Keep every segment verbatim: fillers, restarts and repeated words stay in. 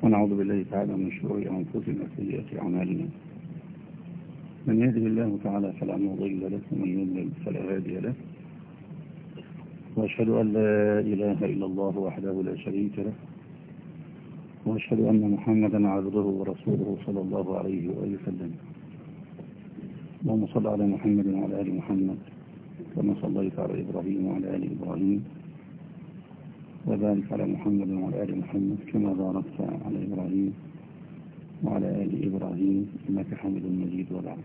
ونعوذ بالله تعالى من شرور أنفسنا وسيئات أعمالنا. من يهده الله تعالى فلا مضل له ومن يضلل فلا هادي له، وأشهد أن لا إله إلا الله وحده لا شريك له، وأشهد أن محمدا عبده ورسوله صلى الله عليه وآله وسلم. اللهم صل على محمد وعلى آل محمد كما صليت على إبراهيم وعلى آل إبراهيم، وبارك على محمد وعلى آل محمد كما باركت على إبراهيم وعلى آل إبراهيم إنك حميد مجيد. وبعد،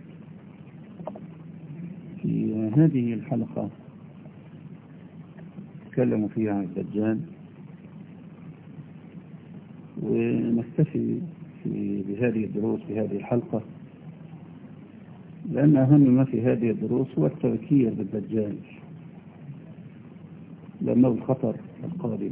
في هذه الحلقة نتكلم فيها عن الدجال، ونكتفي في بهذه الدروس في هذه الحلقة، لأن أهم ما في هذه الدروس هو التذكير بالدجال، لأنه الخطر القادم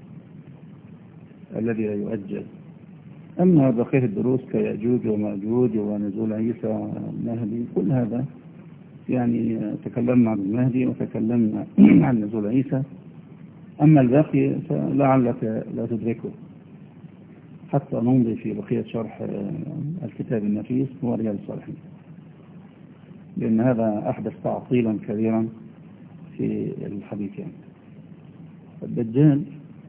الذي لا يؤجل. أما بقية الدروس كيأجوج ومأجوج ونزول عيسى والمهدي، كل هذا يعني تكلمنا عن المهدي وتكلمنا عن نزول عيسى، أما الباقي فلعلك لا تدركه حتى نمضي في بقية شرح الكتاب النفيس ورياض الصالحين، لأن هذا أحدث تعطيلا كبيرا في الحديث. يعني الدجال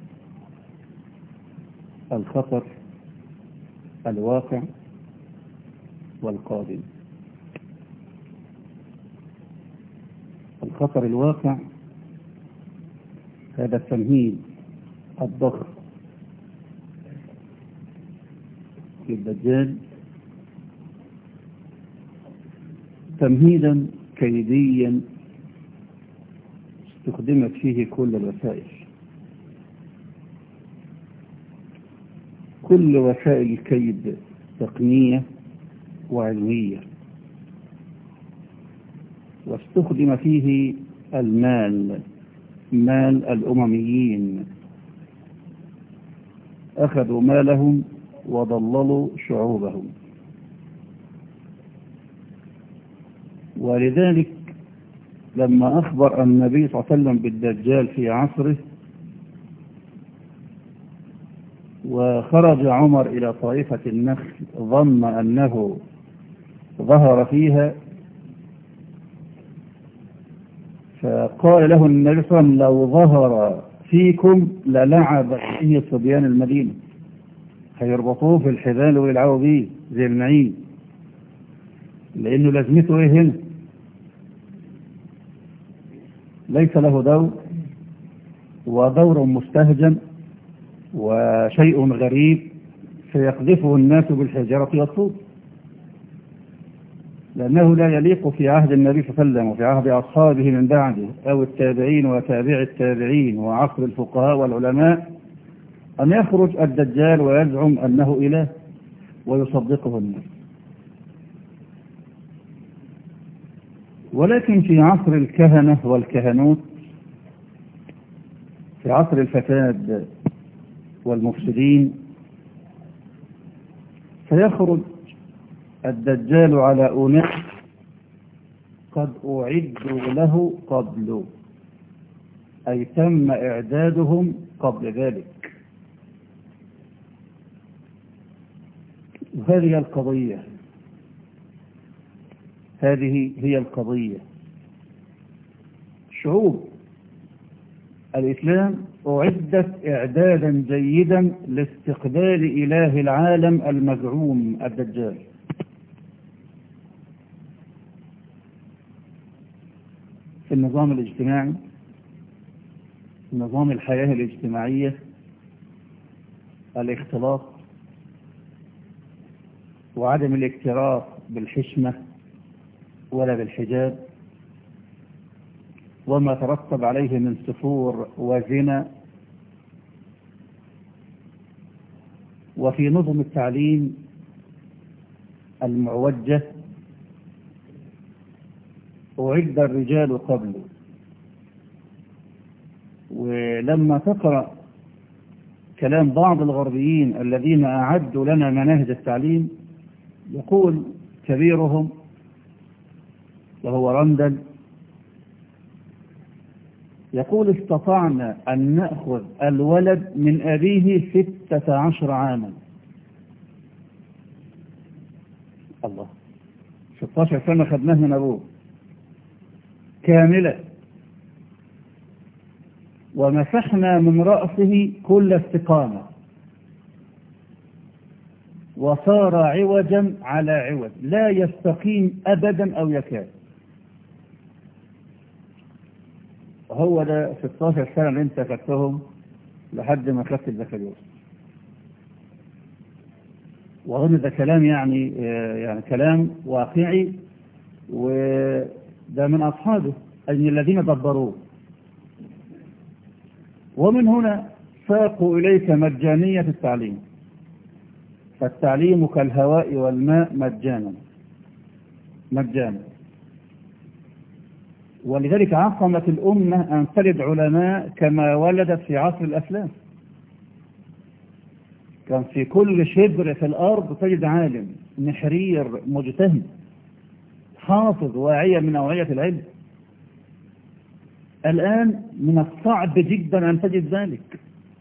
الخطر الواقع والقادم. الخطر الواقع هذا التمهيد الضخم للدجال، تمهيدا كيديا استخدمت فيه كل الوسائل، كل وسائل الكيد تقنية وعلمية، واستخدم فيه المال، مال الأمميين، أخذوا مالهم وضللوا شعوبهم. ولذلك لما أخبر النبي صلى الله عليه وسلم بالدجال في عصره، وخرج عمر إلى طائفة النخل ظن أنه ظهر فيها، فقال له النبي صلى الله عليه وسلم: لو ظهر فيكم للعب به صبيان المدينة، هيربطوه في الحبال ويلعبوا به زي المعين، لأنه لازمته إيه هنا؟ ليس له دور، ودور مستهجن وشيء غريب سيقذفه الناس بالحجارة والطوب، لأنه لا يليق في عهد النبي صلى الله عليه وسلم وفي عهد أصحابه من بعده أو التابعين وتابع التابعين وعصر الفقهاء والعلماء أن يخرج الدجال ويزعم أنه إله ويصدقه الناس. ولكن في عصر الكهنة والكهنوت، في عصر الفساد والمفسدين، سيخرج الدجال على أناس قد أعدوا له قبل، أي تم إعدادهم قبل ذلك. هذه القضية هذه هي القضية. شعوب الإسلام أعدت إعدادا جيدا لاستقبال إله العالم المزعوم الدجال. في النظام الاجتماعي، نظام الحياة الاجتماعية، الاختلاط وعدم الاكتراث بالحشمة ولا بالحجاب، وما ترتب عليه من سفور وزنا. وفي نظم التعليم المعوجة أعد الرجال قبله. ولما تقرأ كلام بعض الغربيين الذين أعدوا لنا مناهج التعليم، يقول كبيرهم وهو رندل، يقول: استطعنا أن نأخذ الولد من أبيه ستة عشر عاما الله، ستاشر سنة خدناه من أبوه كاملة، ومسحنا من رأسه كل استقامة، وصار عوجا على عوج، لا يستقيم أبدا أو يكاد. هو ده ستاشر سنة اللي انت خدتهم لحد ما خدت البكالوريوس. وأظن ده كلام يعني يعني كلام واقعي، وده من أصحابه أي الذين دبروه. ومن هنا ساقوا إليك مجانية التعليم، فالتعليم كالهواء والماء مجانا مجانا. ولذلك عصمت الأمة أن تلد علماء كما ولدت في عصر الأفلام. كان في كل شبر في الأرض تجد عالم نحرير مجتهد حافظ واعية من أوعية العلم. الآن من الصعب جدا أن تجد ذلك،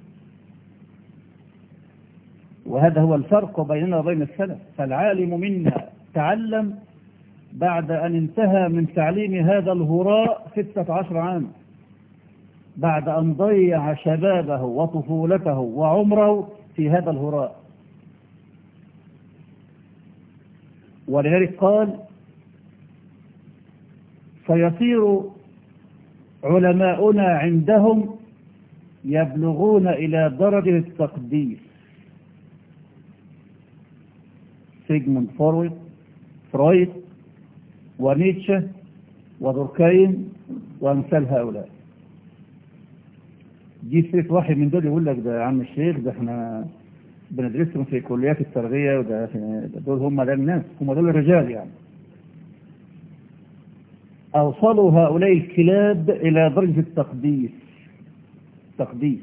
وهذا هو الفرق بيننا وبين السلف. فالعالم منا تعلم بعد أن انتهى من تعليم هذا الهراء ستة عشر عام، بعد أن ضيع شبابه وطفولته وعمره في هذا الهراء. ولذلك قال سيصير علماؤنا عندهم يبلغون إلى درجة التقديس. سيجموند فرويد فرويد ونيتشه ودوركايم وأمثال هؤلاء. دي سيرة واحد من دول يقول لك ده يا عم الشيخ ده احنا بندرسهم في كليات التربية، وده دول هم ده الناس، هم دول الرجال يعني. أوصلوا هؤلاء الكلاب إلى درجة التقديس، تقديس،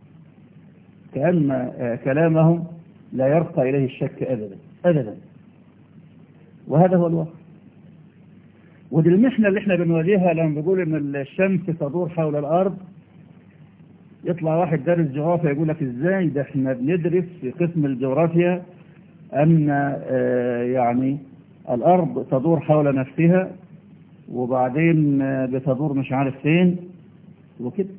كأن كلامهم لا يرقى إليه الشك أبدا أبدا. وهذا هو الواقع. ودي المحنة اللي احنا بنواجهها لما بنقول ان الشمس تدور حول الأرض. يطلع واحد دارس جغرافيا يقول لك ازاي ده احنا بندرس في قسم الجغرافيا أن يعني الأرض تدور حول نفسها، وبعدين بتدور مش عارف فين وكده،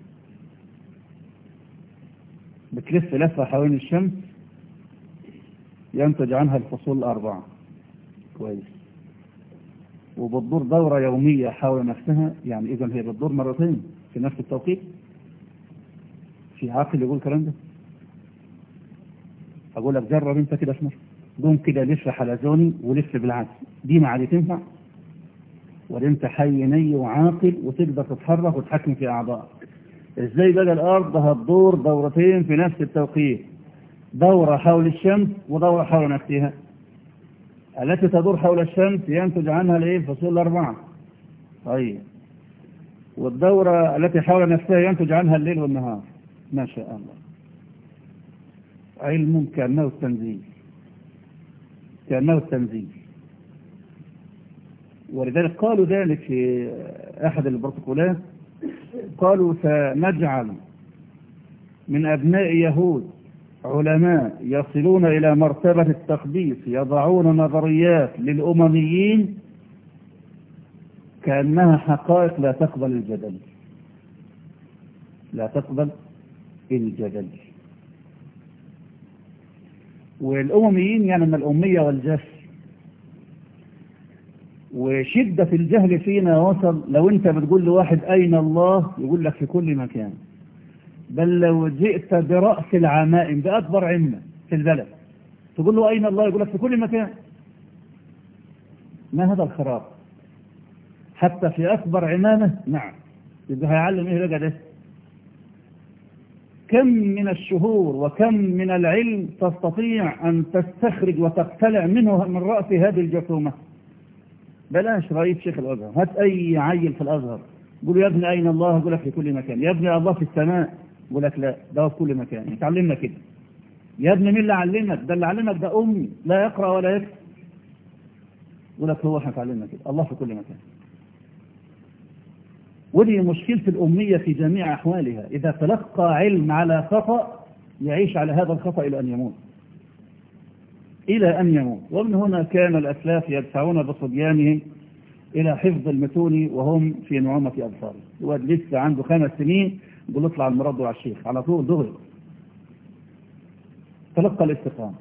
بتلف لفة حوالين الشمس ينتج عنها الفصول الأربعة كويس، وبتدور دورة يومية حول نفسها. يعني إذا هي بتدور مرتين في نفس التوقيت. في عاقل يقول الكلام ده؟ أقول لك جرب أنت كده في مصر، قوم كده لف حلزوني ولف بالعكس، دي ما عادي تنفع؟ ولا أنت حي ني وعاقل وتقدر تتحرك وتحكم في أعضائك؟ إزاي بقى الأرض هتدور دورتين في نفس التوقيت، دورة حول الشمس ودورة حول نفسها؟ التي تدور حول الشمس ينتج عنها الايه الفصول الأربعة. طيب، والدورة التي حول نفسها ينتج عنها الليل والنهار. ما شاء الله، علم كأنه التنزيل، كأنه التنزيل. ولذلك قالوا ذلك في أحد البروتوكولات، قالوا سنجعل من أبناء يهود علماء يصلون إلى مرتبة التقديس، يضعون نظريات للأمميين كأنها حقائق لا تقبل الجدل، لا تقبل الجدل. والأمميين يعني من الأمية والجهل، وشدة الجهل فينا وصل لو أنت بتقول لواحد أين الله يقول لك في كل مكان. بل لو جئت برأس العمائم بأكبر عمة في البلد تقول له أين الله يقول لك في كل مكان. ما هذا الخراب؟ حتى في أكبر عمامة. نعم، يبقى هيعلم إيه بقى ده؟ كم من الشهور وكم من العلم تستطيع أن تستخرج وتقتلع منه من رأس هذه الجرثومة؟ بلاش رئيس شيخ الأزهر، هات أي عيل في الأزهر قول يا ابني أين الله يقول لك في كل مكان. يا ابني الله في السماء يقول لك لا، ده في كل مكان. اتعلمنا كده. يا ابني مين اللي علمك؟ ده اللي علمك ده أمي لا يقرأ ولا يكتب. يقول لك هو احنا اتعلمنا كده، الله في كل مكان. ودي مشكلة الأمية في جميع أحوالها. إذا تلقى علم على خطأ يعيش على هذا الخطأ إلى أن يموت، إلى أن يموت. ومن هنا كان الأسلاف يدفعون بصبيانهم إلى حفظ المتون وهم في نعومة أبصارهم. الواد لسه عنده خمس سنين يقول اطلع المرض على الشيخ على طول دغري، تلقى الاستقامة.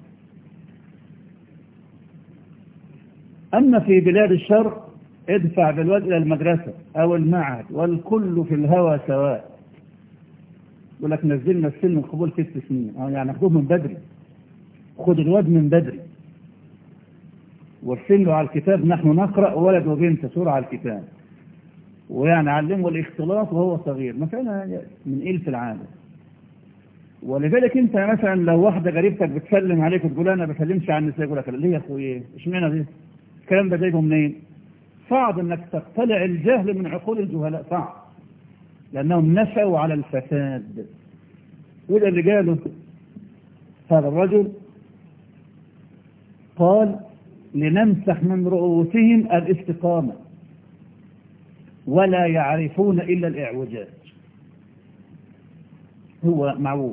أما في بلاد الشرق ادفع بالواد إلى المدرسة أو المعهد والكل في الهوى سواء. يقول لك نزلنا السن القبول ست سنين، يعني خذوه من بدري، خذ الواد من بدري وارسل له على الكتاب نحن نقرأ ولد وبنت سورة على الكتاب، ويعني علمه الاختلاط وهو صغير مثلا من قلة العادة. ولذلك انت مثلا لو واحدة قريبتك بتسلم عليك وتقول انا ما بسلمش على النساء، يقول لك ليه يا اخويا اشمعنى دي؟ الكلام ده جايبه منين؟ صعب انك تقتلع الجهل من عقول الجهلاء، صعب، لانهم نشأوا على الفساد. وده اللي قاله هذا الرجل، قال لنمسح من رؤوسهم الاستقامة ولا يعرفون إلا الإعوجاج. هو معوج.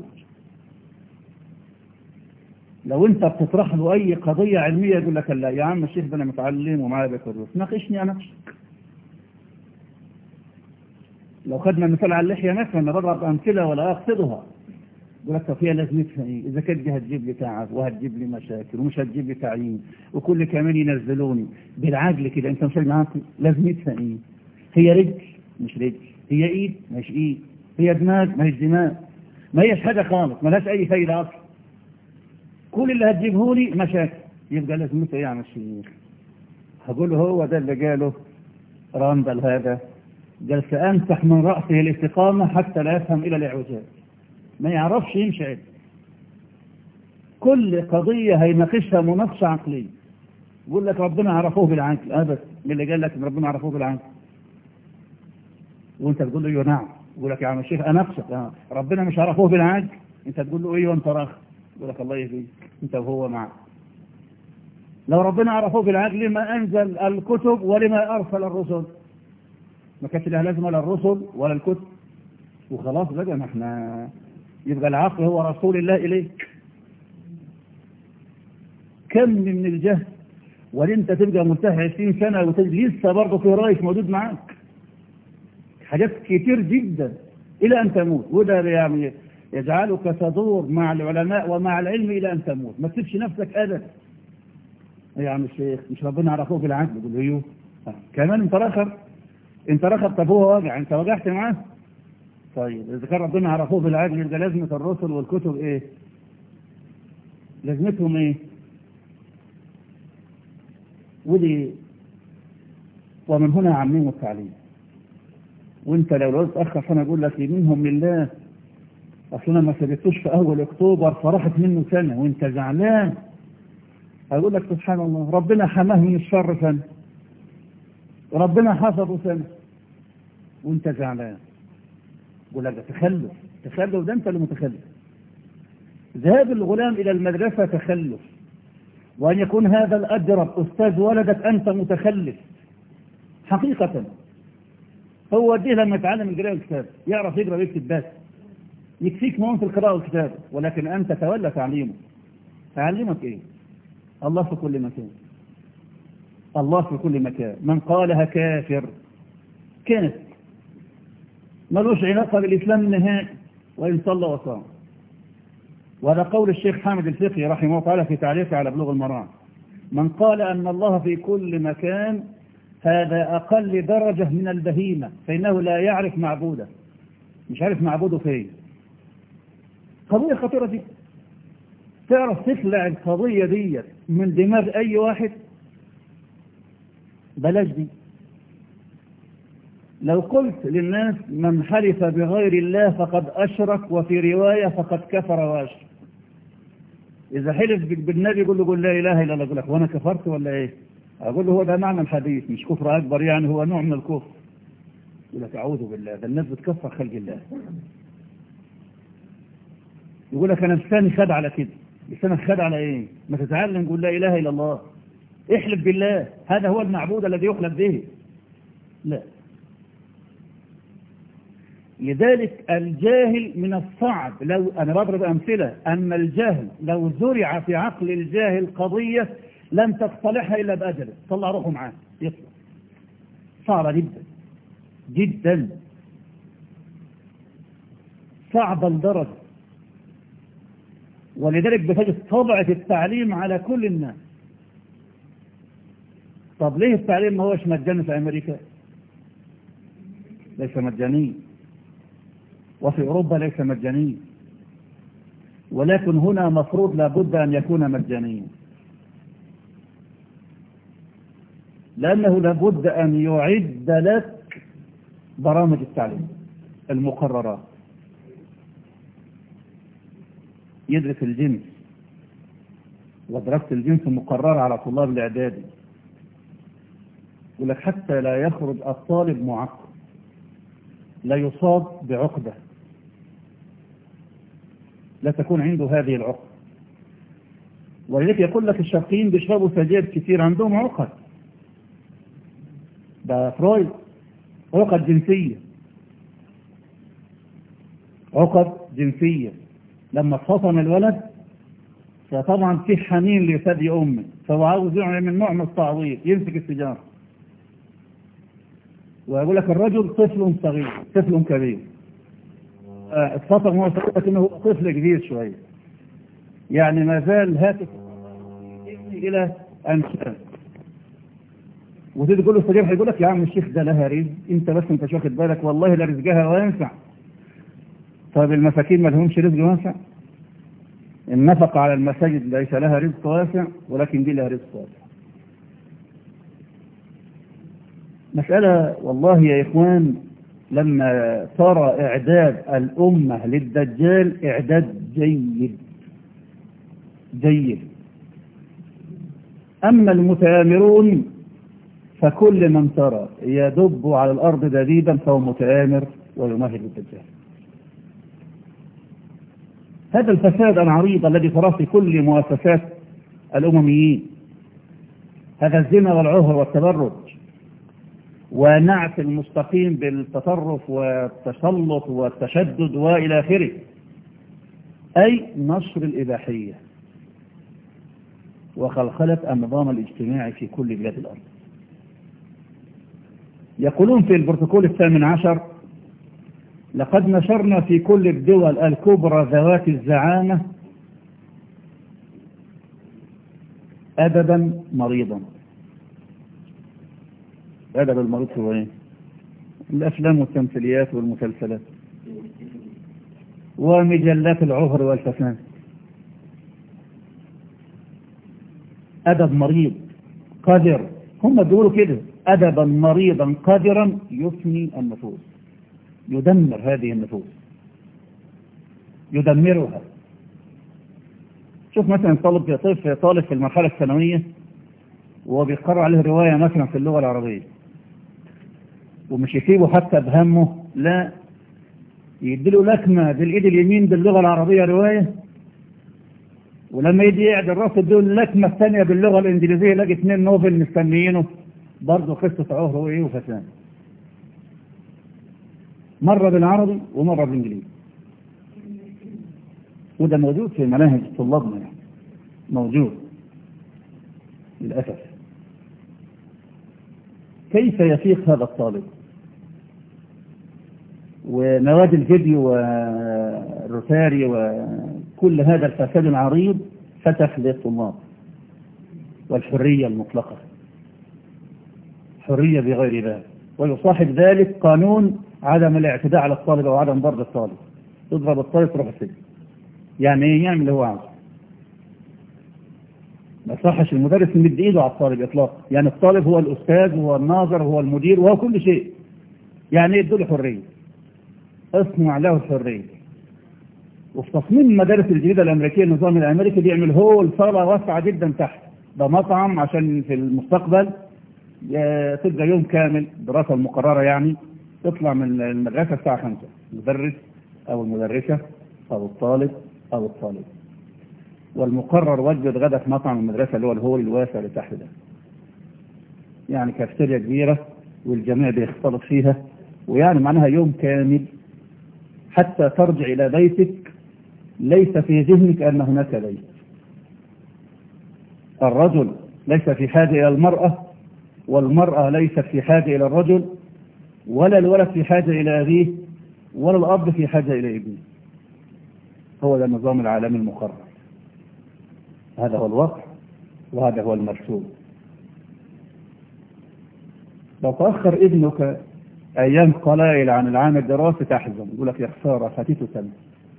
لو انت بتطرح له اي قضية علمية يقول لك لا يا عم الشيخ ده انا متعلم ومعايا بكالوريوس، ناقشني اناقشك. لو خدنا مثال على اللحية مثلا، انا بضرب امثلة ولا اقصدها، يقول لك فيها لازمتها ايه؟ اذا كانت دي هتجيب لي تعب وهتجيب لي مشاكل ومش هتجيب لي تعيين وكل كمان ينزلوني بالعجل كده، انت مش معاك لازمتها ايه؟ هي رجل مش رجل، هي ايد مش ايد، هي دماغ مش دماغ، ما هيش حاجة خالص، ما لهاش اي فايدة اصلا. كل اللي هتجيبه لي مشاكل، يبقى لازمته ايه يا عم الشيخ؟ هقول له هو ده اللي قاله راندل، هذا قال سأمسح من رأسه الاستقامة حتى لا يفهم إلى الإعوجاج، ما يعرفش يمشي عدل. كل قضية هيناقشها مناقشة عقلية، يقول لك ربنا عرفوه بالعقل، أبدا، من اللي قال لك إن ربنا عرفوه بالعقل؟ وأنت تقول له أيوه نعم، يقول لك يا عم الشيخ أناقشك، آه. ربنا مش عرفوه بالعقل، أنت تقول له أيوه أنت راخ، يقول لك الله يهديك أنت وهو معك. لو ربنا عرفوه بالعقل لما أنزل الكتب ولما أرسل الرسل؟ ما كانش لها لازمة لا الرسل ولا الكتب، وخلاص بقى احنا يبقى العقل هو رسول الله إليك. كم من الجهل، وانت تبقى مرتاح عشرين سنة وتجد لسه برضه في رئيس موجود معاك، حاجات كتير جدا إلى أن تموت. وده يعني يجعلك تدور مع العلماء ومع العلم إلى أن تموت، ما تسيبش نفسك أبدا. يا عم الشيخ مش ربنا عرفوه بالعقل؟ يقول له ايوه كمان انت رخر، انت رخر. طب هو واجع، انت وجعت معاه؟ طيب إذا كان ربنا عرفوه بالعقل يبقى لازمة الرسل والكتب إيه؟ لازمتهم إيه؟ ودي ومن هنا عميم التعليم. وانت لو لو تأخر سنة أقول لك منهم لله، أصلا ما سبتوش في أول أكتوبر فرحت منه سنة وانت زعلان، أقول لك سبحان الله ربنا حماه من الشر سنة، ربنا حفظه سنة وانت زعلان. يقول لك تخلف، تخلف ده انت اللي متخلف. ذهاب الغلام الى المدرسة تخلف، وان يكون هذا الأجرب أستاذ ولدك أنت متخلف حقيقة. هو دي لما يتعلم القراءة والكتابة يعرف يقرأ ويكتب بس، يكفيك مهم في القراءة والكتابة، ولكن أنت تولى تعليمه. تعلمك إيه؟ الله في كل مكان، الله في كل مكان. من قالها كافر، كافر ملوش علاقة بالإسلام نهائي وإن صلى وصام. وهذا قول الشيخ حامد الفقي رحمه الله تعالى في تعليقه على بلوغ المرام: من قال أن الله في كل مكان هذا أقل درجة من البهيمة، فإنه لا يعرف معبوده، مش عارف معبوده فين. قضية خطيرة دي، تعرف تخلع القضية دي من دماغ أي واحد؟ بلاش دي. لو قلت للناس من حلف بغير الله فقد أشرك، وفي رواية فقد كفر وأشرك. إذا حلف بالنبي يقول له قل لا إله إلا الله، يقول لك وأنا كفرت ولا إيه؟ أقول له هو ده معنى الحديث، مش كفر أكبر يعني، هو نوع من الكفر. يقول لك أعوذ بالله، ده الناس بتكفر خلق الله. يقول لك أنا لساني خد على كده، لسانك خد على إيه؟ ما تتعلم قل لا إله إلا الله، احلف بالله، هذا هو المعبود الذي يحلف به. لا، لذلك الجاهل من الصعب، لو أنا بضرب أمثلة، أن الجهل لو زرع في عقل الجاهل قضية لن تصطلحها إلا بأجله، طلع روحه معاه يطلع. صعبة جدا جدا، صعبة لدرجة، ولذلك بتجد طبعة التعليم على كل الناس. طب ليه التعليم ما هوش مجاني في أمريكا؟ ليس مجاني، وفي أوروبا ليس مجاني، ولكن هنا مفروض لابد أن يكون مجانيا، لأنه لابد أن يعد لك برامج التعليم، المقررات، يدرس الجنس، ودراسة الجنس مقررة على طلاب الإعدادي، يقول لك حتى لا يخرج الطالب معقد، لا يصاب بعقدة، لا تكون عنده هذه العقد. ولذلك يقول لك الشرقيين بيشربوا سجاير كثير، عندهم عقد، ده فرويد، عقد جنسية، عقد جنسية. لما اتفطم الولد فطبعا في حنين لثدي أمه، فهو عاوز يعمل نوع من التعويض، يمسك السيجارة. ويقول لك الرجل طفل صغير، طفل كبير، اتفطم هو صغير انه طفل كبير شوية، يعني ما زال هاتف الى انشاء. وتيجي تقول له السجاير، هيقول لك يا عم الشيخ ده لها رزق، انت بس انت مش واخد بالك، والله لا رزقها وينفع. طيب المساكين ما لهمش رزق واسع؟ النفقة على المساجد ليس لها رزق واسع، ولكن دي لها رزق واسع. مسألة والله يا إخوان، لما ترى إعداد الأمة للدجال إعداد جيد جيد. أما المتآمرون فكل من ترى يدب على الأرض دبيبا فهو متآمر ويمهد للدجال. هذا الفساد العريض الذي تراه في كل مؤسسات الأمميين، هذا الزنا والعهر والتبرج ونعت المستقيم بالتطرف والتسلط والتشدد وإلى آخره، أي نشر الإباحية وخلخلة النظام الاجتماعي في كل بلاد الأرض. يقولون في البروتوكول الثامن عشر: لقد نشرنا في كل الدول الكبرى ذوات الزعامة أدبا مريضا. أدب المريض هو إيه؟ الأفلام والتمثيليات والمسلسلات ومجلات العهر والفساد. أدب مريض قادر، هم بيقولوا كده، أدبا مريضا قادرا يفني النفوس، يدمر هذه النفوس، يدمرها. شوف مثلا طالب طالب طالب في المرحلة الثانوية وهو بيقرأ عليه رواية مثلا في اللغة العربية، ومش يسيبه حتى بهمه، لا، يديله لكمة بالإيد اليمين باللغة العربية رواية، ولما يجي يعدل راسه يديله اللكمة الثانية باللغة الإنجليزية، يلاقي اثنين نوبل مستنيينه برضه قصة عهر وإيه وفساد، مرة بالعربي ومرة بالإنجليزي. وده موجود في مناهج طلابنا، يعني موجود للأسف. كيف يفيق هذا الطالب؟ ونوادي الفيديو والروتاري وكل هذا الفساد العريض فتح للطلاب، والحرية المطلقة، حرية بغير بال، ويصاحب ذلك قانون عدم الاعتداء على الطالب أو عدم ضرب الطالب. تضرب الطالب تروح السجن، يعني ايه؟ يعمل اللي هو عاوزه. ما يصحش المدرس يمد ايده على الطالب اطلاقا، يعني الطالب هو الاستاذ وهو الناظر وهو المدير وهو كل شيء، يعني يدوا له حريه، اصنع له الحريه. وفي تصميم المدارس الجديده الامريكيه النظام الامريكي بيعمل هول صاله واسعه جدا تحت، ده مطعم عشان في المستقبل تبقى يوم كامل دراسه المقرره، يعني تطلع من المدرسه الساعه خمسة، المدرس او المدرسه او الطالب او الطالب، والمقرر وجبة غدا في مطعم المدرسة اللي هو الهول الواسع اللي تحت ده، يعني كافتيريا كبيرة والجميع بيختلط فيها، ويعني معناها يوم كامل حتى ترجع إلى بيتك ليس في ذهنك أن هناك بيت. الرجل ليس في حاجة إلى المرأة، والمرأة ليست في حاجة إلى الرجل، ولا الولد في حاجة إلى أبيه، ولا الأب في حاجة إلى ابنه. هو ده النظام العالمي المقرر، هذا هو الواقع وهذا هو المرسوم. لو تأخر ابنك أيام قلائل عن العام الدراسي تحزن، يقول لك يا خسارة فاتته سنة.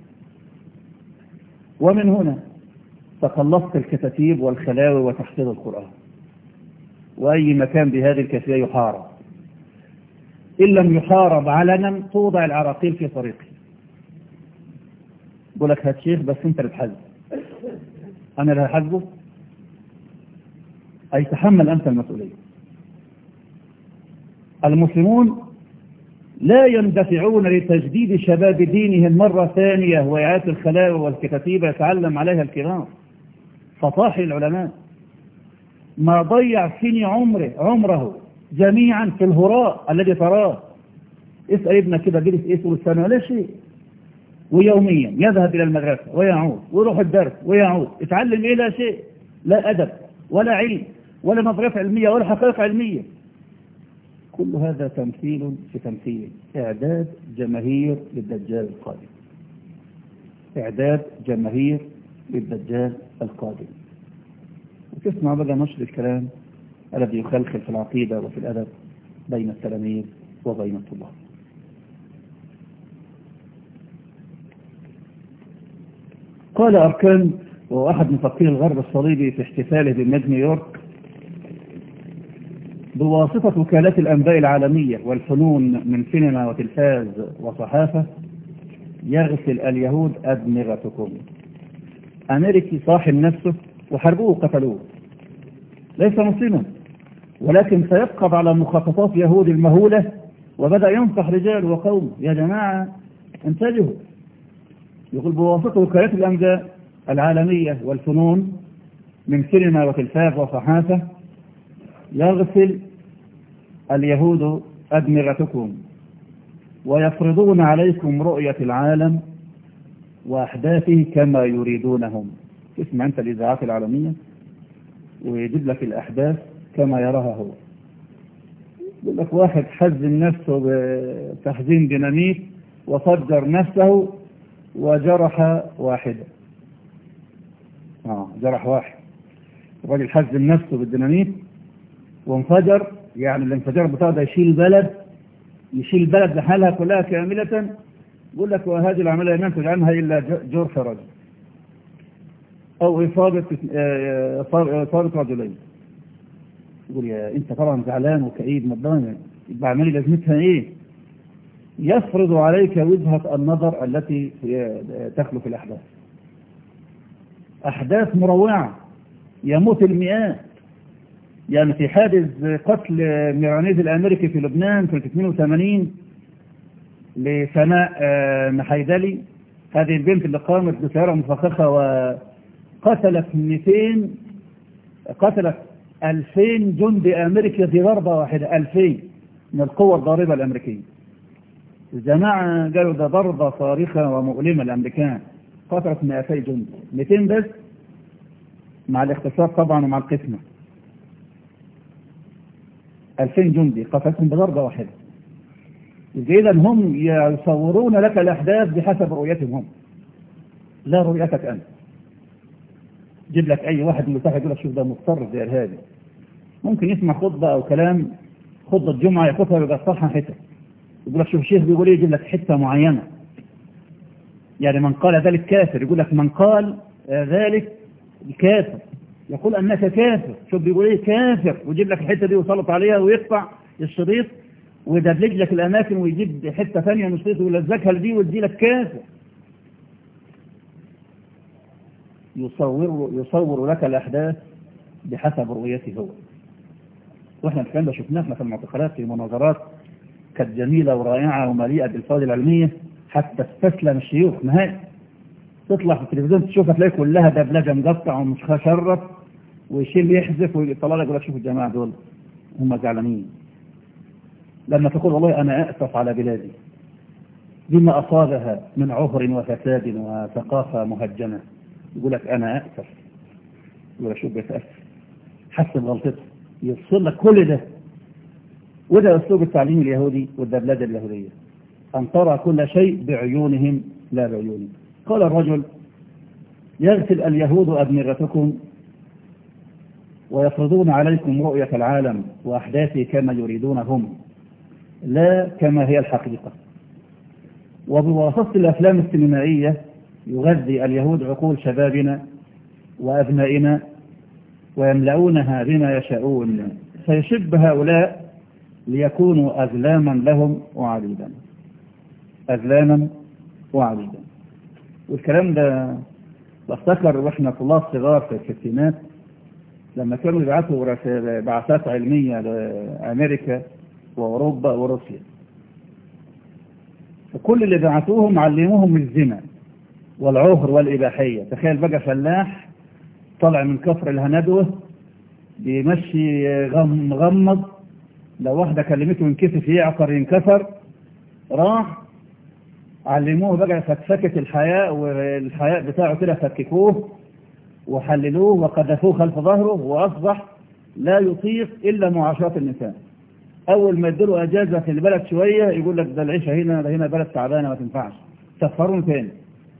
ومن هنا تخلصت الكتاتيب والخلاوي وتحفيظ القرآن، وأي مكان بهذه الكيفية يحارب. إن لم يحارب علنا توضع العراقيل في طريقه. يقول لك هات شيخ بس أنت اللي تحاسبه، أنا اللي هحاسبه؟ أي تحمل أنت المسؤولية. المسلمون لا يندفعون لتجديد شباب دينهم مرة ثانية وإعادة الخلاوي والكتاتيب يتعلم عليها الكرام فطاح العلماء. ما ضيع سني عمره عمره جميعا في الهراء الذي تراه. اسأل ابنك كده جلس ايه طول السنة؟ ولا شيء. ويوميا يذهب إلى المدرسة ويعود ويروح الدرس ويعود، يتعلم ايه؟ لا شيء، لا أدب ولا علم ولا نظريات علمية ولا حقائق علمية. كل هذا تمثيل في تمثيل. إعداد جماهير للدجال القادم، إعداد جماهير للدجال القادم. وتسمع بقى نشر الكلام الذي يخلخل في العقيدة وفي الأدب بين التلاميذ وبين الطلاب. قال أركان، وهو أحد مفكري الغرب الصليبي في احتفاله بمجد نيويورك، بواسطة وكالات الأنباء العالمية والفنون من سينما وتلفاز وصحافة، يغسل اليهود أدمغتكم. أمريكي صاحب نفسه وحربوه وقتلوه، ليس مسلما، ولكن سيبقى على مخططات يهود المهولة، وبدأ ينصح رجال وقوم يا جماعة انتبهوا. يقول بواسطة وكالات الأنباء العالمية والفنون من سينما وتلفاز وصحافة، يغسل اليهود أدمغتكم ويفرضون عليكم رؤية العالم وأحداثه كما يريدونهم. اسمع أنت الإذاعات العالمية ويجيب لك الأحداث كما يراها هو. يقول لك واحد حزن نفسه بتحزين ديناميت وفجر نفسه وجرح واحدا. آه جرح واحد. الراجل حزن نفسه بالديناميت وانفجر، يعني الانفجار بتاعه ده يشيل بلد، يشيل بلد لحالها كلها كاملة. يقول لك وهذه العملية لم ينتج عنها إلا جرح رجل أو إصابة إصابة رجلين. يقول يا أنت طبعا زعلان وكئيب مضايق، يبقى عملية لازمتها إيه؟ يفرض عليك وجهة النظر التي تخلق الأحداث، أحداث مروعة يموت المئات. يعني في حادث قتل ميرانيز الأمريكي في لبنان في اثنين وثمانين لسناء محيدلي، هذه البنت اللي قامت بسيارة مفخخة وقتلت مئتين قتلت ألفين جندي أمريكي في ضربة واحدة، ألفين من القوة الضاربة الأمريكية. الجماعة قالوا ده ضربة صارخة ومؤلمة. الأمريكان قتلت مئتين جندي، مئتين بس مع الاختصار طبعا ومع القسمة. ألفين جندي قتلتهم بضربة واحدة. إذا هم يصورون لك الأحداث بحسب رؤيتهم هم، لا رؤيتك أنت. جيب لك أي واحد من المتاح يقول لك شوف ده مضطر زي هذا، ممكن يسمع خطبة أو كلام خطبة الجمعة ياخدها ويقطعها حتة، يقول لك شوف الشيخ بيقول ايه، يجيب لك حتة معينة. يعني من قال ذلك كافر، يقول لك من قال ذلك كافر، يقول أنك كافر، شوف بيقول ايه كافر، ويجيب لك الحتة دي ويسلط عليها ويقطع الشريط ويدبلج لك الأماكن ويجيب حتة ثانية من الشريط ويلزقها لدي ويدي لك كافر. يصور يصور لك الأحداث بحسب رؤيته هو. واحنا الكلام ده شفناه احنا في المعتقلات في مناظرات كانت جميلة ورائعة ومليئة بالفوائد العلمية، حتى استسلم الشيوخ نهائي. تطلع في التلفزيون تشوفها تلاقي كلها دبلجة مقطع ومش شرف ويشيل يحذف ويطلع لك يقول لك شوف الجماعة دول هم زعلانين. لما تقول والله أنا أأسف على بلادي بما أصابها من عهر وفساد وثقافة مهجنة، يقول لك أنا أأسف، يقول لك شو بيتأسف، حسب غلطته، يفصل لك كل ده. وده أسلوب التعليم اليهودي والدبلجة اليهودية، أن ترى كل شيء بعيونهم لا بعيونهم. قال الرجل: يغسل اليهود أدمغتكم ويفرضون عليكم رؤية العالم وأحداثه كما يريدونهم لا كما هي الحقيقة. وبواسطة الأفلام السينمائية يغذي اليهود عقول شبابنا وأبنائنا ويملؤونها بما يشاءون، فيشب هؤلاء ليكونوا أذلاما لهم وعبيدا، أذلاما وعبيدا. والكلام ده بفتكر واحنا طلاب صغار في الستينات لما كانوا يبعثوا بعثات علمية لأمريكا وأوروبا وروسيا، فكل اللي بعثوهم علموهم الزنا والعهر والإباحية. تخيل بقى فلاح طلع من كفر الهندوة بيمشي غم غمض، لو واحدة كلمته ينكسف يعقر ينكسر، راح علموه بقى فكفكة الحياء، والحياء بتاعه كده فككوه وحللوه وقذفوه خلف ظهره، وأصبح لا يطيق إلا معاشرة النساء. أول ما يدلوا أجازة في البلد شوية يقول لك ده العيشة هنا، ده هنا بلد تعبانة ما تنفعش، سفرون تاني.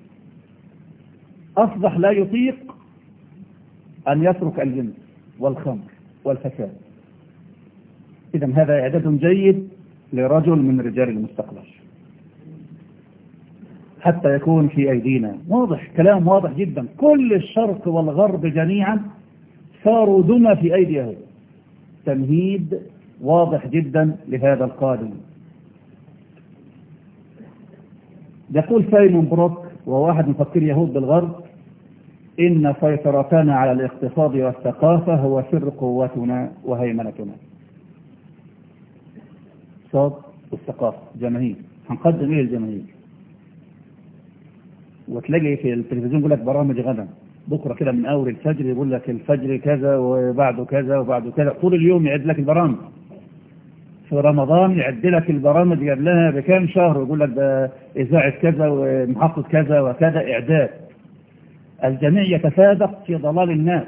أصبح لا يطيق أن يترك الجنس والخمر والفساد. إذا هذا إعداد جيد لرجل من رجال المستقبل حتى يكون في أيدينا. واضح، كلام واضح جدا. كل الشرق والغرب جميعا صاروا دمى في أيديهم. تمهيد واضح جدا لهذا القادم. يقول سايمون بروك وهو واحد مفكر يهود بالغرب: إن سيطرتنا على الاقتصاد والثقافة هو سر قوتنا وهيمنتنا. الاقتصاد والثقافة جماهير، هنقدم ايه للجماهير؟ وتلاقي في التلفزيون يقول لك برامج غدا بكره كده من اول الفجر، يقول لك الفجر كذا وبعده كذا وبعده كذا، طول اليوم يعد لك البرامج. في رمضان يعد لك البرامج قبلها بكام شهر ويقول لك ده اذاعه كذا ومحطه كذا وكذا، اعداد. الجميع يتسابق في ضلال الناس.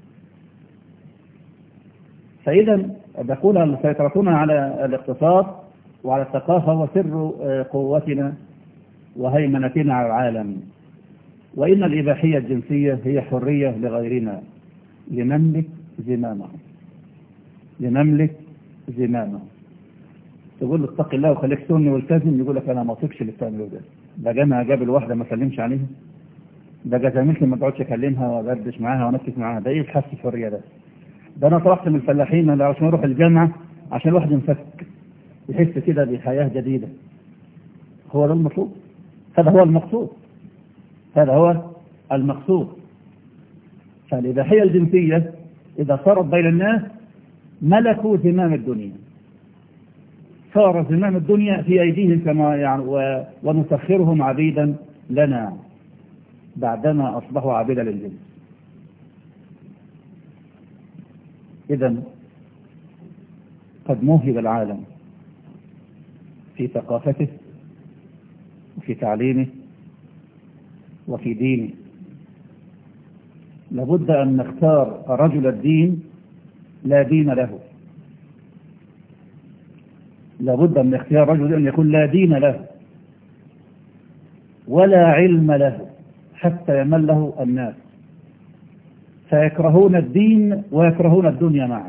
فاذا تكون سيطرتنا على الاقتصاد وعلى الثقافه وسر قوتنا وهيمنتنا على العالم. وإن الإباحية الجنسية هي حرية لغيرنا لنملك زمامه، لنملك زمامه. تقول له اتق الله وخليك سني والتزم، يقول لك أنا ما اطيقش اللي بتعمله ده. ده جانا جاب الواحدة ما سلمش عليها، ده زميلتي ما تقعدش اكلمها وابدش معاها ونكت معاها، ده ايه الحس الحرية ده؟ ده انا طلعت من الفلاحين عشان اروح الجامعة عشان الواحد ينفك يحس كده بحياة جديدة. هو ده المطلوب؟ هذا هو المقصود، هذا هو المقصود. فالإباحية الجنسية إذا صارت بين الناس ملكوا زمام الدنيا، صار زمام الدنيا في أيديهم كما يعني، ونسخرهم عبيدا لنا بعدما أصبحوا عبيدا للجنس. إذن قد موهب العالم في ثقافته وفي تعليمه وفي دينه. لابد أن نختار رجل الدين لا دين له، لابد من اختيار رجل أن يكون لا دين له ولا علم له حتى يمله الناس، فيكرهون الدين ويكرهون الدنيا معا.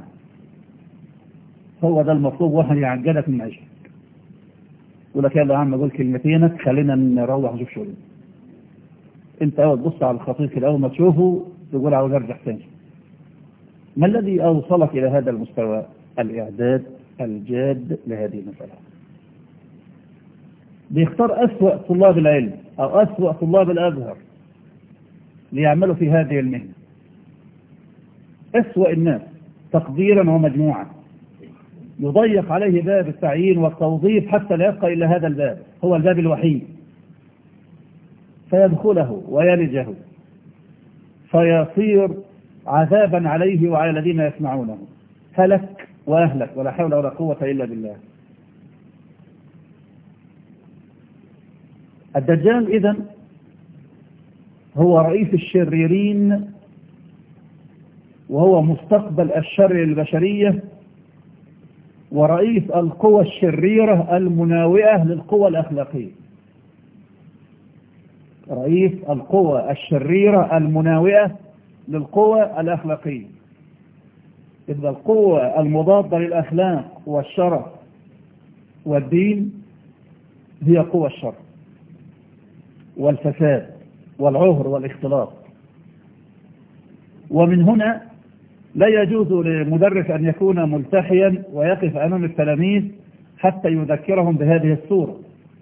هو ده المطلوب. واحد يعجلك من عيشك يقول لك يلا يا عم قول كلمتينك خلينا نروح نشوف شغل. انت اول تبص على الخطيط الاول ما تشوفه تقول عاوز ارجع تاني. ما الذي اوصلك الى هذا المستوى؟ الاعداد الجاد لهذه المسألة. بيختار اسوأ طلاب العلم او اسوأ طلاب الازهر ليعملوا في هذه المهنة، اسوأ الناس تقديرا ومجموعا، يضيق عليه باب التعيين والتوظيف حتى لا يبقى إلا هذا الباب، هو الباب الوحيد، فيدخله ويلجه فيصير عذابا عليه وعلى الذين يسمعونه. هلك وأهلك ولا حول ولا قوة إلا بالله. الدجال إذن هو رئيس الشريرين، وهو مستقبل الشر للبشرية، ورئيس القوى الشريرة المناوئة للقوى الأخلاقية. رئيس القوى الشريرة المناوئة للقوى الأخلاقية. إذا القوى المضادة للأخلاق والشرف والدين هي قوى الشر والفساد والعهر والاختلاط. ومن هنا لا يجوز للمدرس أن يكون ملتحيا ويقف أمام التلاميذ حتى يذكرهم بهذه الصورة.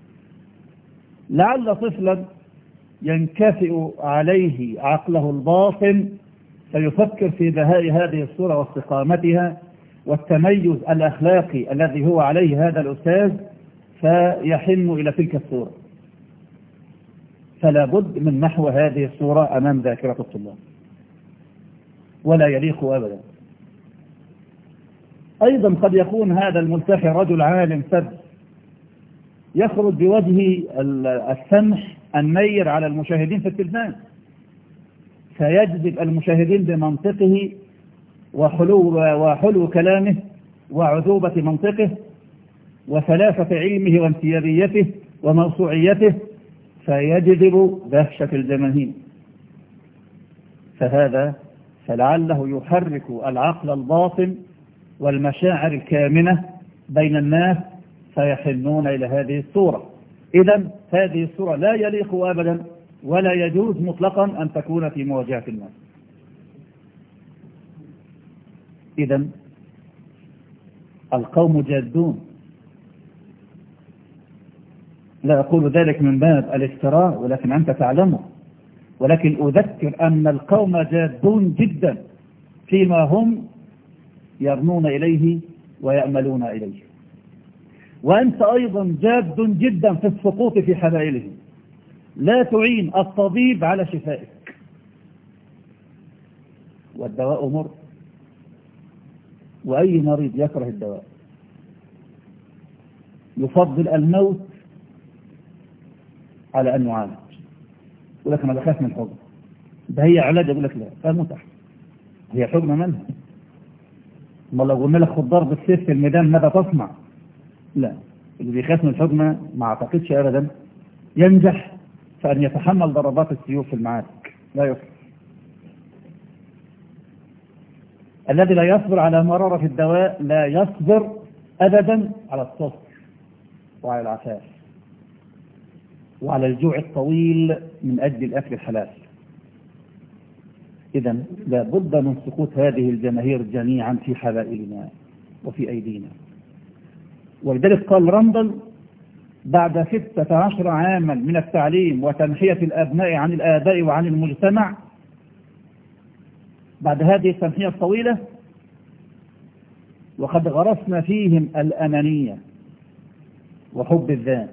لعل طفلا ينكفئ عليه عقله الباطن فيفكر في بهاء هذه الصورة واستقامتها والتميز الأخلاقي الذي هو عليه هذا الأستاذ، فيحن إلى تلك الصورة. فلا بد من محو هذه الصورة أمام ذاكرة الطلاب، ولا يليق أبدا. أيضا قد يكون هذا الملتحي رجل عالم فذ يخرج بوجه السمح النير على المشاهدين في التلفاز، فيجذب المشاهدين بمنطقه وحلو, وحلو كلامه وعذوبة منطقه وثلاثة علمه وانسيابيته وموسوعيته، فيجذب دهشة الجماهير. فهذا فلعله يحرك العقل الباطن والمشاعر الكامنة بين الناس فيحنون إلى هذه الصورة. إذن هذه الصورة لا يليق أبدا ولا يجوز مطلقا أن تكون في مواجهة الناس. إذن القوم جادون، لا أقول ذلك من باب الافتراء ولكن أنت تعلمه، ولكن أذكر أن القوم جادون جدا فيما هم يرنون إليه ويأملون إليه، وأنت أيضا جاد جدا في السقوط في حبائلهم. لا تعين الطبيب على شفائك، والدواء مر، وأي مريض يكره الدواء يفضل الموت على أن يعالج. يقول لك أنا بخاف من الحجن، ده هي علاج، يقول لك لا فالموت أحسن. هي حجنة منها، ما لو قلنا لك خد ضرب السيف في الميدان ماذا تصنع؟ لا، اللي بيخاف من الحجنة ما أعتقدش أبدا ينجح فأن يتحمل ضربات السيوف في المعارك، لا يصبر. الذي لا يصبر على مرارة الدواء لا يصبر أبدا على الصبر وعلى العفاف وعلى الجوع الطويل من أجل الأكل الحلال. إذن لا بد من سقوط هذه الجماهير جميعا في حبائلنا وفي أيدينا. ولذلك قال رامبل بعد ستة عشر عاما من التعليم وتنحية الأبناء عن الآباء وعن المجتمع، بعد هذه التنحية الطويلة وقد غرسنا فيهم الأنانية وحب الذات،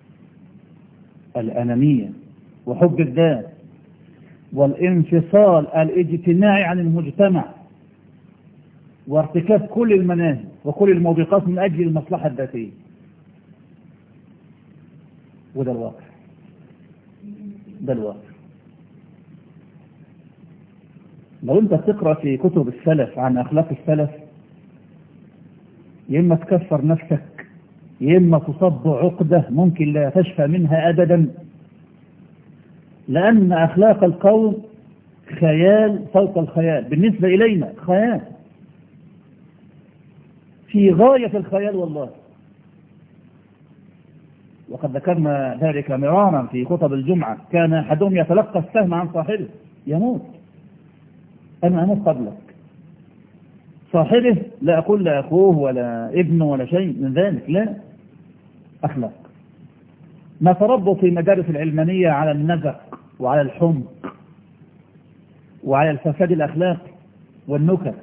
الأنانية وحب الذات والانفصال الاجتماعي عن المجتمع وارتكاب كل المناهي وكل الموبقات من أجل المصلحة الذاتية. وده الواقع، ده الواقع. لو انت تقرأ في كتب السلف عن أخلاق السلف، يا إما تكفر نفسك يا إما تصب عقدة ممكن لا تشفى منها أبدا، لأن أخلاق القوم خيال فوق الخيال بالنسبة إلينا، خيال في غاية الخيال والله. وقد ذكرنا ذلك مرارا في خطب الجمعة، كان أحدهم يتلقى السهم عن صاحبه يموت، أنا أموت قبلك. صاحبه لا أقول لا أخوه ولا ابنه ولا شيء من ذلك، لا، أخلاق. ما تربوا في مدارس العلمانية على النزق وعلى الحمق وعلى الفساد الأخلاقي والنكت.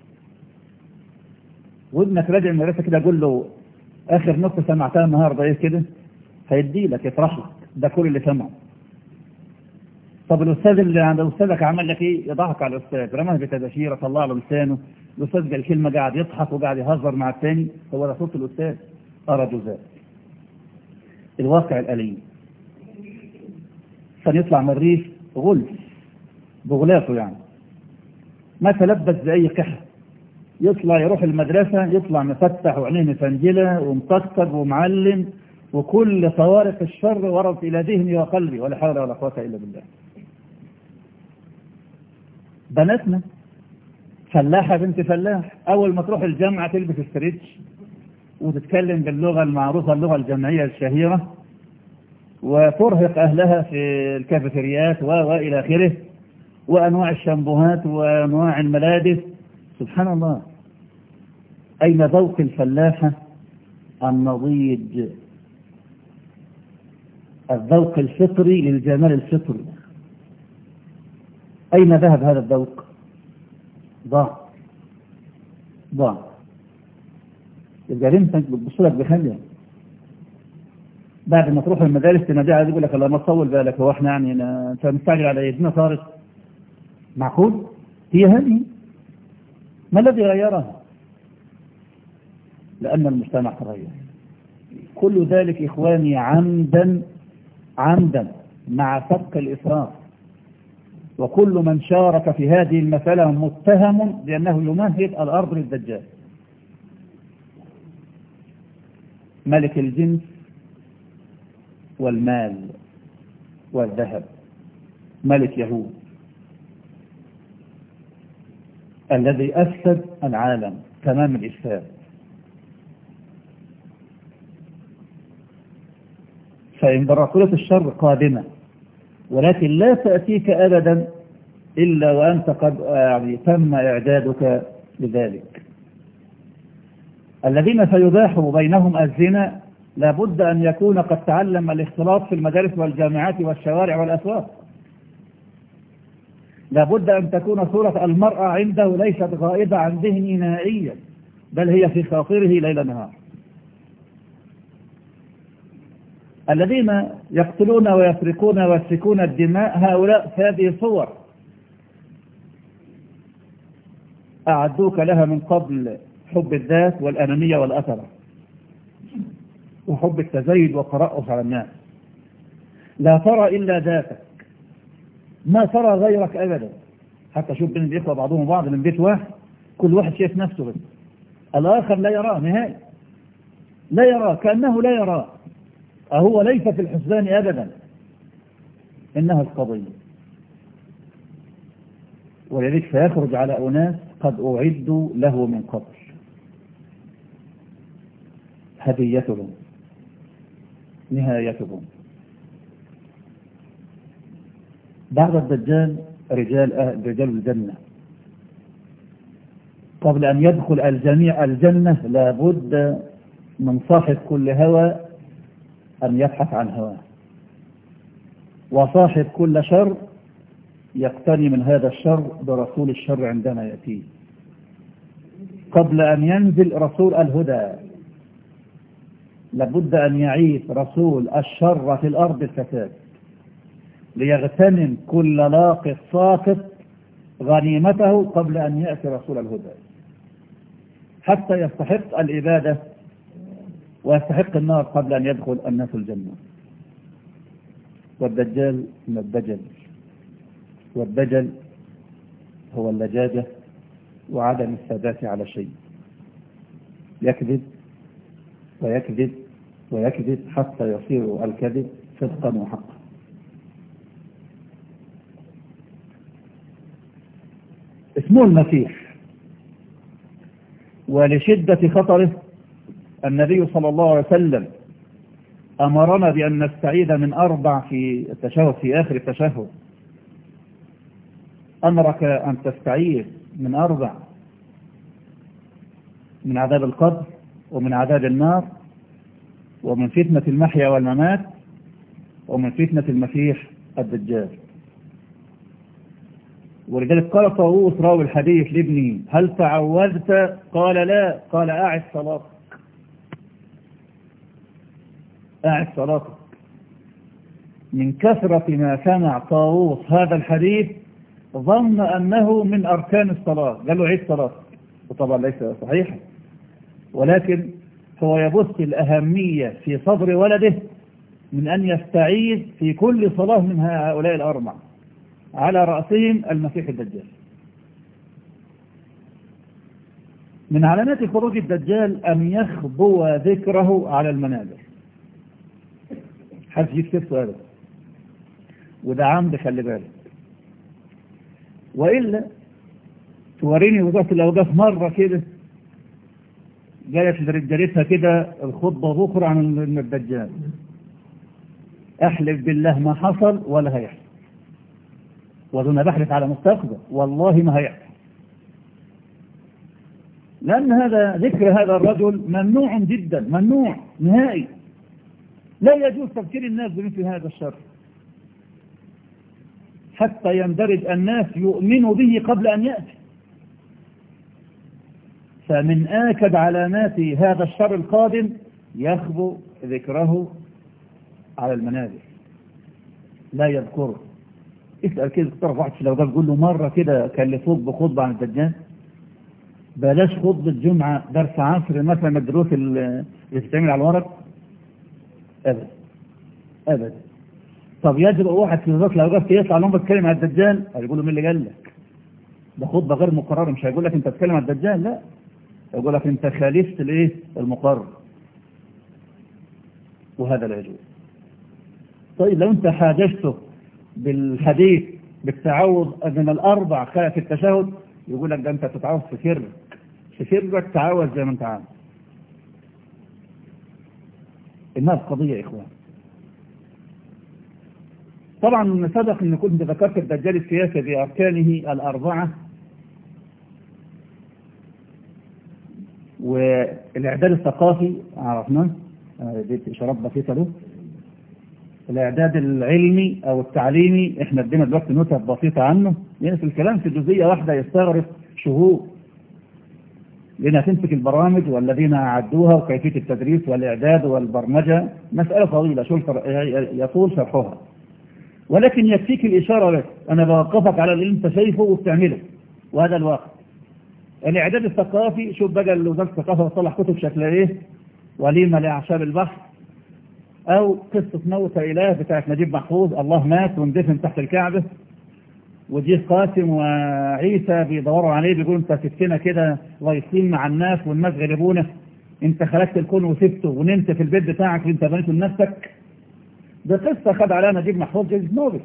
وابنك راجع من المدرسة كده قول له آخر نكتة سمعتها النهارده إيه كده، هيدي لك يفرح لك، ده كل اللي سمعه. طب الأستاذ اللي عند أستاذك عمل لك إيه؟ يضحك على الأستاذ، رماه بتباشيرة، طلع له لسانه، الأستاذ قال كلمة قاعد يضحك وقاعد يهزر مع الثاني، هو ده صوت الأستاذ. أرى جزاء الواقع الأليم. كان يطلع من الريف غلف بغلافه يعني، ما تلبس بأي قحة، يطلع يروح المدرسة يطلع مفتح وعينيه مفنجلة ومكسر ومعلم، وكل طوارق الشر ورد إلى ذهني وقلبي، ولا حول ولا قوة إلا بالله. بناتنا فلاحة بنت فلاح، أول ما تروح الجامعة تلبس الستريتش وتتكلم باللغة المعروفة اللغة الجامعية الشهيرة، وترهق أهلها في الكافيتريات وإلى آخره، وأنواع الشامبوهات وأنواع الملابس. سبحان الله، أين ذوق الفلاحة النضيج، الذوق الفطري للجمال الفطري؟ أين ذهب هذا الذوق؟ ضاع ضاع. يبقى بنتك بتبص لك بخلية، بعد ما تروح المدارس تناديها يقول لك الله ما تطول بالك، هو احنا يعني انت مستعجل على يدنا صارت؟ معقول؟ هي هذه. ما الذي غيرها؟ لأن المجتمع تغير. كل ذلك إخواني عمدا عمدا مع سبق الإسراف، وكل من شارك في هذه المسألة متهم بأنه يمهد الأرض للدجال. ملك الجنس والمال والذهب، ملك يهود الذي أفسد العالم تمام الإفساد. فإمبراطورية الشر قادمة، ولكن لا تأتيك أبدا إلا وأنت قد يعني تم إعدادك لذلك. الذين سيباح بينهم الزنا لابد أن يكون قد تعلم الاختلاط في المدارس والجامعات والشوارع والأسواق. لابد أن تكون صورة المرأة عنده ليست غائبة عن ذهنه نهائيا، بل هي في خاطره ليل نهار. الذين يقتلون ويسرقون ويسفكون الدماء هؤلاء هذه صور أعدوك لها من قبل حب الذات والأنانية والأثرة وحب التزايد والترأس على الناس. لا ترى إلا ذاتك، ما ترى غيرك أبدا. حتى شوف بين الإخوة بعضهم بعض من بيت واحد، كل واحد شايف نفسه بس، الآخر لا يراه نهائي، لا يراه كأنه لا يراه. أهو ليس في الحسبان أبدا، إنها القضية. ولذلك سيخرج على أناس قد أعدوا له من قبل، هديتهم نهايتهم. بعد الدجال رجال أهل رجال الجنة. قبل أن يدخل الجميع الجنة لابد من صاحب كل هوى أن يبحث عن هواه، وصاحب كل شر يقتني من هذا الشر برسول الشر عندما يأتيه. قبل أن ينزل رسول الهدى لابد أن يعيث رسول الشر في الأرض الفساد، ليغتنم كل لاقط ساقط غنيمته قبل أن يأتي رسول الهدى، حتى يستحق الإبادة ويستحق النار قبل أن يدخل الناس الجنة. والدجال من الدجل، والدجل هو اللجاجة وعدم الثبات على شيء، يكذب ويكذب ويكذب حتى يصير الكذب صدقا وحقا. اسمه المسيح، ولشدة خطره النبي صلى الله عليه وسلم أمرنا بأن نستعيذ من أربع في التشهد، في آخر التشهد أمرك أن تستعيذ من أربع: من عذاب القبر، ومن عذاب النار، ومن فتنة المحيا والممات، ومن فتنة المسيح الدجال. ولذلك قال طاووس راوي الحديث لابنه: هل تعوذت؟ قال لا. قال: أعد صلاتك، أعد صلاتك. من كثرة ما سمع طاووس هذا الحديث ظن أنه من أركان الصلاة، قال له: عيد صلاتك. وطبعا ليس صحيحا، ولكن هو يبث الأهمية في صدر ولده من أن يستعيذ في كل صلاة من هؤلاء الأربع، على رأسهم المسيح الدجال. من علامات خروج الدجال أن يخبو ذكره على المنابر. حد يكتب سؤاله، وده عمد، خلي بالك. وإلا توريني وزارة الأوقاف مرة كده جالت لرجالتها كده الخطبة بكرة عن الدجال، أحلف بالله ما حصل ولا هيحصل، وأنا بحلف على مستقبل والله ما هيحصل، لأن هذا ذكر هذا الرجل ممنوع جدا، ممنوع نهائي. لا يجوز تفكير الناس بمثل هذا الشر حتى يندرج الناس يؤمنوا به قبل أن يأتي. فمن آكد علامات هذا الشر القادم يخبو ذكره على المنابر، لا يذكره. اسأل كده اقترف واحد في الأوقاف قول له مرة كده كلفوك بخطبة عن الدجال؟ بلاش خطبة جمعة، درس عصر مثلا، الدروس اللي بتتعمل على الورق، أبدا أبدا. طب يجب واحد في وزارة الأوقاف يطلع لهم بتكلم عن الدجال، هيقول له مين اللي قال لك؟ ده خطبة غير مقررة، مش هيقول لك أنت تتكلم عن الدجال، لا، يقول لك أنت خالفت الإيه؟ المقرر، وهذا لا يجوز. طيب لو أنت حاججته بالحديث بالتعوذ من الأربع خلف التشهد، يقول لك ده أنت تتعوذ في سرك، في سرك تعوذ زي ما أنت عامل. الناس قضية يا إخوان. طبعا سبق أن كنت ذكرت الدجال السياسي بأركانه الأربعة، والإعداد الثقافي عرفناه، دي إشارات بسيطة له. الإعداد العلمي أو التعليمي إحنا ادينا دلوقتي نوتة بسيطة عنه، لأن في الكلام في جزئية واحدة يستغرق شهور، لأنها تمسك البرامج والذين أعدوها وكيفية التدريس والإعداد والبرمجة، مسألة طويلة يطول شرحها، ولكن يكفيك الإشارة لك. أنا بوقفك على اللي أنت شايفه وبتعمله، وهذا الواقع. الإعداد الثقافي، شوف بقى وزارة الثقافة بتصلح كتب شكل إيه، وليمة لأعشاب البحر، أو قصة موت إله بتاعت نجيب محفوظ، الله مات واندفن تحت الكعبة، وجيه قاسم وعيسى بيدوروا عليه بيقولوا أنت سبتنا كده لايصين مع الناس والناس غلبونا، أنت خلقت الكون وسبته ونمت في البيت بتاعك اللي أنت بنيته لنفسك. ده قصة خد عليها نجيب محفوظ جائزة نوبل.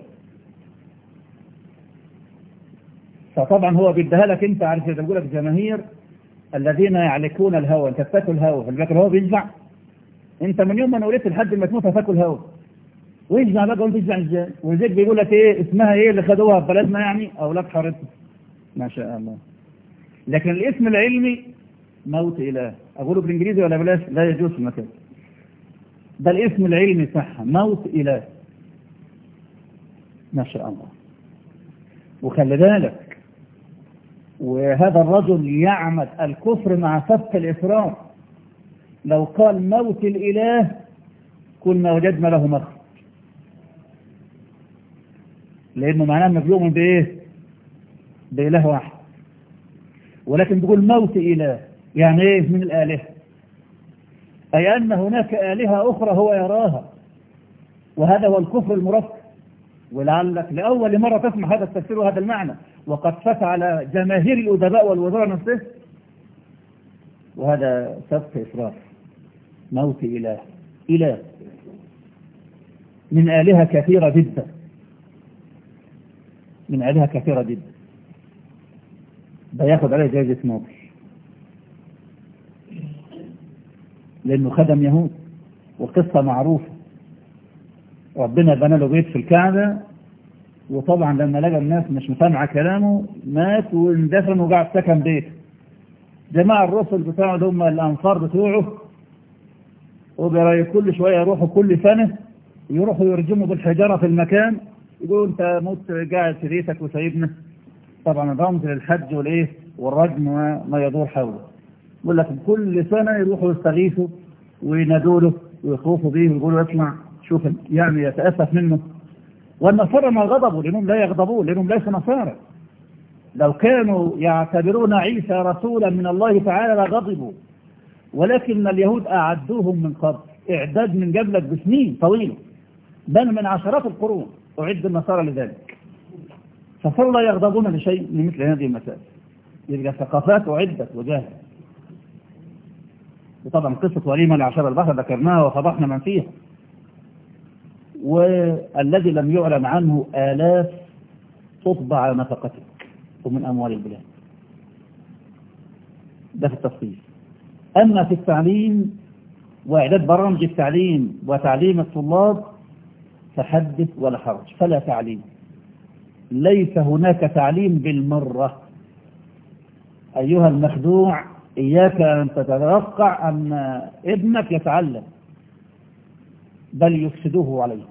فطبعا هو بيديها لك أنت، عارف زي ما بيقول لك الجماهير الذين يعلكون الهوى، أنت بتاكل هوى، فالفكر هو بيشبع. أنت من يوم ما ولدت لحد ما تموت هتاكل هوى، ويشبع بقى. وانت تشبع ازاي؟ ولذلك بيقول لك ايه اسمها ايه اللي خدوها في بلدنا، يعني اولاد حارتنا ما شاء الله. لكن الاسم العلمي موت اله، اقوله بالانجليزي ولا بلاش؟ لا يجوز في المكان ده. الاسم العلمي صح، موت اله، ما شاء الله. وخلي بالك، وهذا الرجل يعمد الكفر مع سفك الإسرار. لو قال موت الإله كنا وجدنا له مخرج، لأنه معناه أنه بيؤمن بإيه؟ بإله واحد. ولكن بيقول موت إله، يعني إيه؟ من الآلهة، أي أن هناك آلهة أخرى هو يراها، وهذا هو الكفر المركب. ولعلك لأول مرة تسمع هذا التفسير وهذا المعنى، وقد فات على جماهير الأدباء والوزراء نفسه، وهذا سفك إسراف. موت إله، إله من آلهة كثيرة جدا، من آلهة كثيرة جدا، ده ياخد عليه جائزة نوبل لأنه خدم يهود. وقصة معروفة، ربنا بنى له بيت في الكعبة، وطبعا لما لقى الناس مش مسامعة كلامه مات واندفن وقعد سكن بيت. جماعة الرسل بتاعه هم الأنصار بتوعه، وبراي كل شوية يروحوا كل سنة يروحوا يرجموا بالحجارة في المكان، يقولوا انت موت قاعد في بيتك وسايبنا. طبعا رمز للحج والايه والرجم وما يدور حوله. يقول لك كل سنة يروحوا يستغيثوا وينادوا له ويخوفوا به ويقولوا اطلع شوف، يعني يتأسف منه. والنصارى ما غضبوا لأنهم لا يغضبون، لأنهم ليسوا نصارى. لو كانوا يعتبرون عيسى رسولا من الله تعالى لغضبوا، ولكن اليهود أعدوهم من قبل، إعداد من قبلك بسنين طويلة. بل من عشرات القرون أعد النصارى لذلك، فصاروا لا يغضبون لشيء من مثل هذه المسائل. يبقى ثقافات أعدت وجاهت. وطبعا قصة وليمة لعشر البحر ذكرناها وفضحنا من فيها، والذي لم يعلم عنه آلاف تطبع على نفقتك ومن أموال البلاد. ده في التفصيل. أما في التعليم وإعداد برامج التعليم وتعليم الطلاب فحدث ولا حرج، فلا تعليم، ليس هناك تعليم بالمرة. أيها المخدوع، إياك أن تتوقع أن ابنك يتعلم، بل يفسدوه عليك.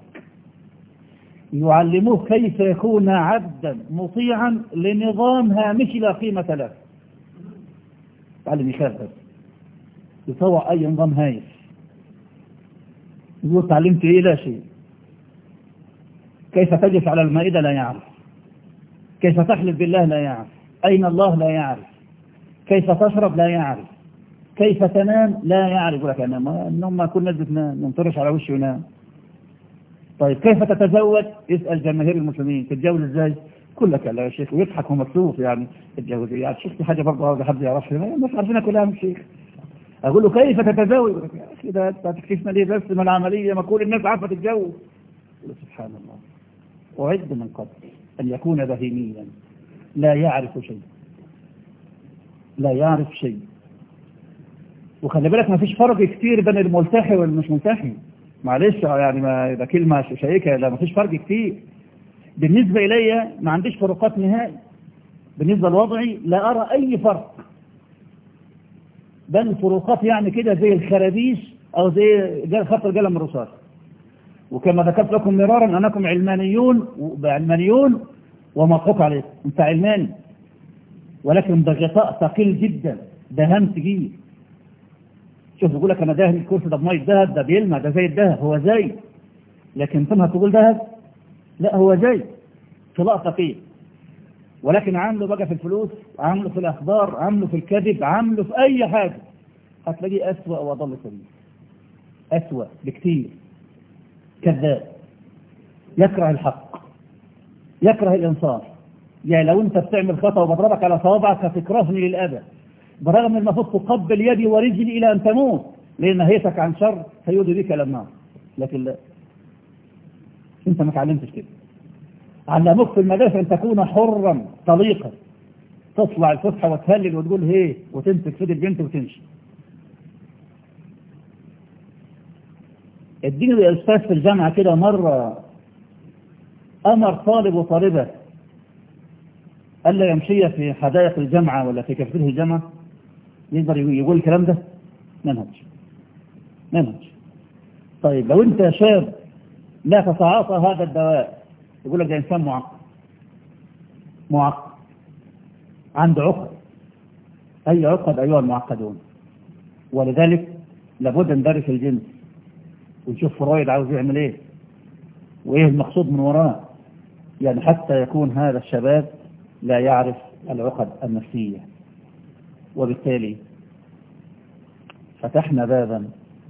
يعلموه كيف يكون عبدا مطيعا لنظام هامشي لا قيمة له. تعلم يخاف بس يطوع أي نظام هايف. يقول تعلمت إيه؟ لا شيء. كيف تجلس على المائدة لا يعرف، كيف تحلف بالله لا يعرف، أين الله لا يعرف، كيف تشرب لا يعرف، كيف تنام لا يعرف. يقول لك أنا النوم ما كنا ننطرش على وشه ونام. طيب كيف تتزوج؟ اسأل جماهير المسلمين تتجوز ازاي؟ كل لك لا يا شيخ، ويضحك ومكسوف يعني تتجوز يعني شفت حاجة برضه حد يعرفش؟ الناس عارفينها كلها من الشيخ. أقول له كيف تتزوج؟ يا أخي ده تكشفنا ليه بس من العملية، ما كل الناس عارفة تتجوز. سبحان الله. أعد من قبل أن يكون بهيميا لا يعرف شيء، لا يعرف شيء. وخلي بالك ما فيش فرق كتير بين الملتحي والمش ملتحي، معلش يعني ما ده كلمة شيكة، لا ما فيش فرق كتير. بالنسبة إلي ما عنديش فروقات نهائي، بالنسبة لوضعي لا أرى أي فرق، بل فروقات يعني كده زي الخرابيش أو زي خط القلم الرصاص. وكما ذكرت لكم مرارا أنكم علمانيون علمانيون ومضحوك عليكم. أنت علماني ولكن ده غطاء ثقيل جدا، ده هم تقيل. شوف يقول لك أنا داهن الكرسي ده بمية ذهب، ده بيلمع، ده زي الذهب، هو زي، لكن ثم تقول ذهب؟ لا هو زي، طلاء ثقيل. ولكن عامله بقى في الفلوس، عامله في الأخبار، عامله في الكذب، عامله في أي حاجة، هتلاقيه أسوأ وأضل سبيل، أسوأ بكتير. كذاب، يكره الحق، يكره الإنصاف. يعني لو أنت بتعمل خطأ وبضربك على صوابعك هتكرهني للأبد، برغم المفروض تقبل يدي ورجلي إلى أن تموت، لأن نهيتك عن شر سيودي بك إلى النار. لكن لا، أنت ما تعلمتش كده. علموك في المدرسة أن تكون حرا طليقا، تطلع الفسحة وتهلل وتقول هي وتمسك في البنت وتمشي. اديني الأستاذ في الجامعة كده مرة أمر طالب وطالبة ألا يمشي في حدائق الجامعة ولا في كافيتيريا الجامعة، يقدر يقول الكلام ده؟ منهج منهج. طيب لو أنت شاب لا تتعاطى هذا الدواء، يقول لك ده إنسان معقد، معقد عنده عقد. أي عقد أيها المعقدون؟ ولذلك لابد ندرس الجنس ونشوف فرويد عاوز يعمل ايه وايه المقصود من وراه، يعني حتى يكون هذا الشباب لا يعرف العقد النفسية. وبالتالي فتحنا بابا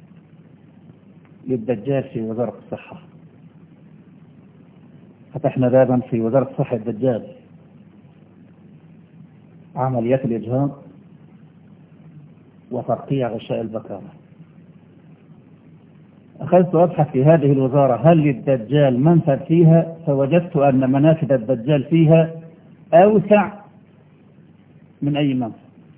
للدجال في وزارة الصحة، فتحنا بابا في وزارة الصحة الدجال، عمليات الإجهاض وترقيع غشاء البكارة. أخذت أبحث في هذه الوزارة هل للدجال منفذ فيها، فوجدت أن منافذ الدجال فيها أوسع من أي منفذ.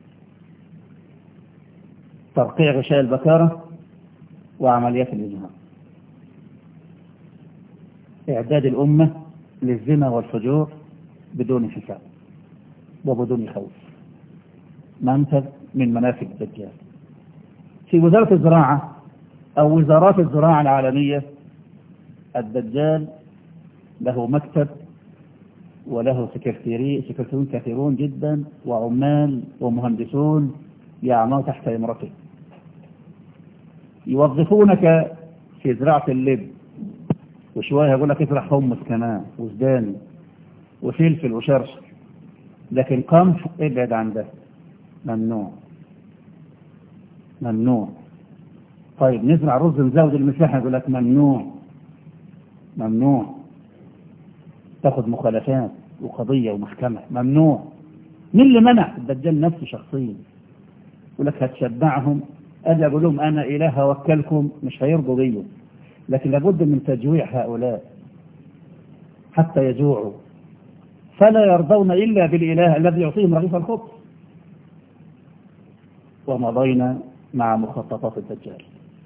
ترقيع غشاء البكارة وعمليات الإجهاض، إعداد الأمة للزنا والفجور بدون حساب وبدون خوف، منفذ من منافذ الدجال. في وزارة الزراعة أو وزارات الزراعة العالمية الدجال له مكتب وله سكرتيرون كثيرون جدا وعمال ومهندسون يعملون تحت إمرته، يوظفونك في زراعة اللب، وشوية يقول لك ازرع حمص كمان وزداني وفلفل وشرشر، لكن قمح ابعد عن ده، ممنوع ممنوع. طيب نزرع رز نزود المساحة، يقول لك ممنوع. ممنوع. تاخد مخالفات وقضية ومحكمة، ممنوع. مين اللي منع؟ الدجال نفسه شخصيا. يقول لك هتشبعهم، أجي أقول لهم أنا إله أوكلكم، مش هيرضوا بيا. لكن لابد من تجويع هؤلاء حتى يجوعوا، فلا يرضون إلا بالإله الذي يعطيهم رغيف الخبز. ومضينا مع مخططات الدجال،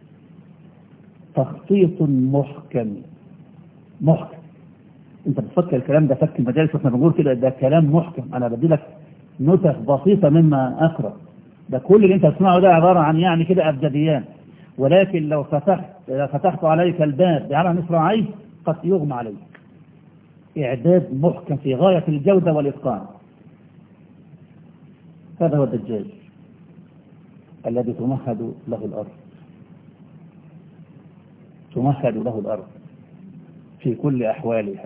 تخطيط محكم محكم. انت بتفكر الكلام ده فك المجالس واحنا بنقول كده، ده كلام محكم. انا بدي لك نسخ بسيطة مما اقرأ. ده كل اللي انت تسمعه ده عبارة عن يعني كده ابجديان، ولكن لو فتحت فتحت عليك الباب على مصراعيه قد يغمى عليك. اعداد محكم في غاية الجودة والاتقان. هذا هو الدجال الذي تمهد له الارض، تمهد له الارض في كل احوالها.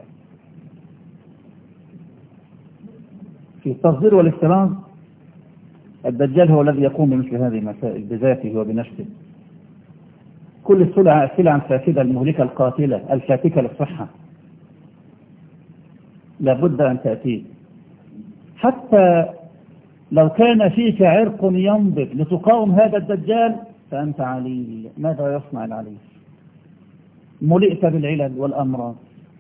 في التصدير والافتراض الدجال هو الذي يقوم بمثل هذه المسائل بذاته وبنفسه. كل السلع السلع الفاسدة المهلكة القاتلة الفاتكة للصحة لابد أن تأتيه. حتى لو كان فيك عرق ينبض لتقاوم هذا الدجال فأنت عليل. ماذا يصنع العليل؟ ملئت بالعلل والأمراض.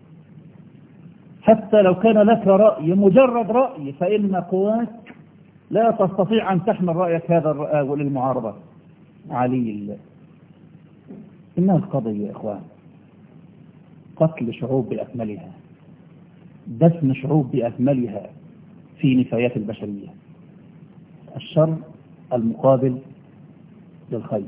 حتى لو كان لك رأي، مجرد رأي، فإن قواك لا تستطيع أن تحمل رأيك هذا الرأي للمعارضة. عليل. إنها القضية يا إخوان قتل شعوب بأكملها، دفن شعوب بأكملها في نفايات البشرية. الشر المقابل للخير.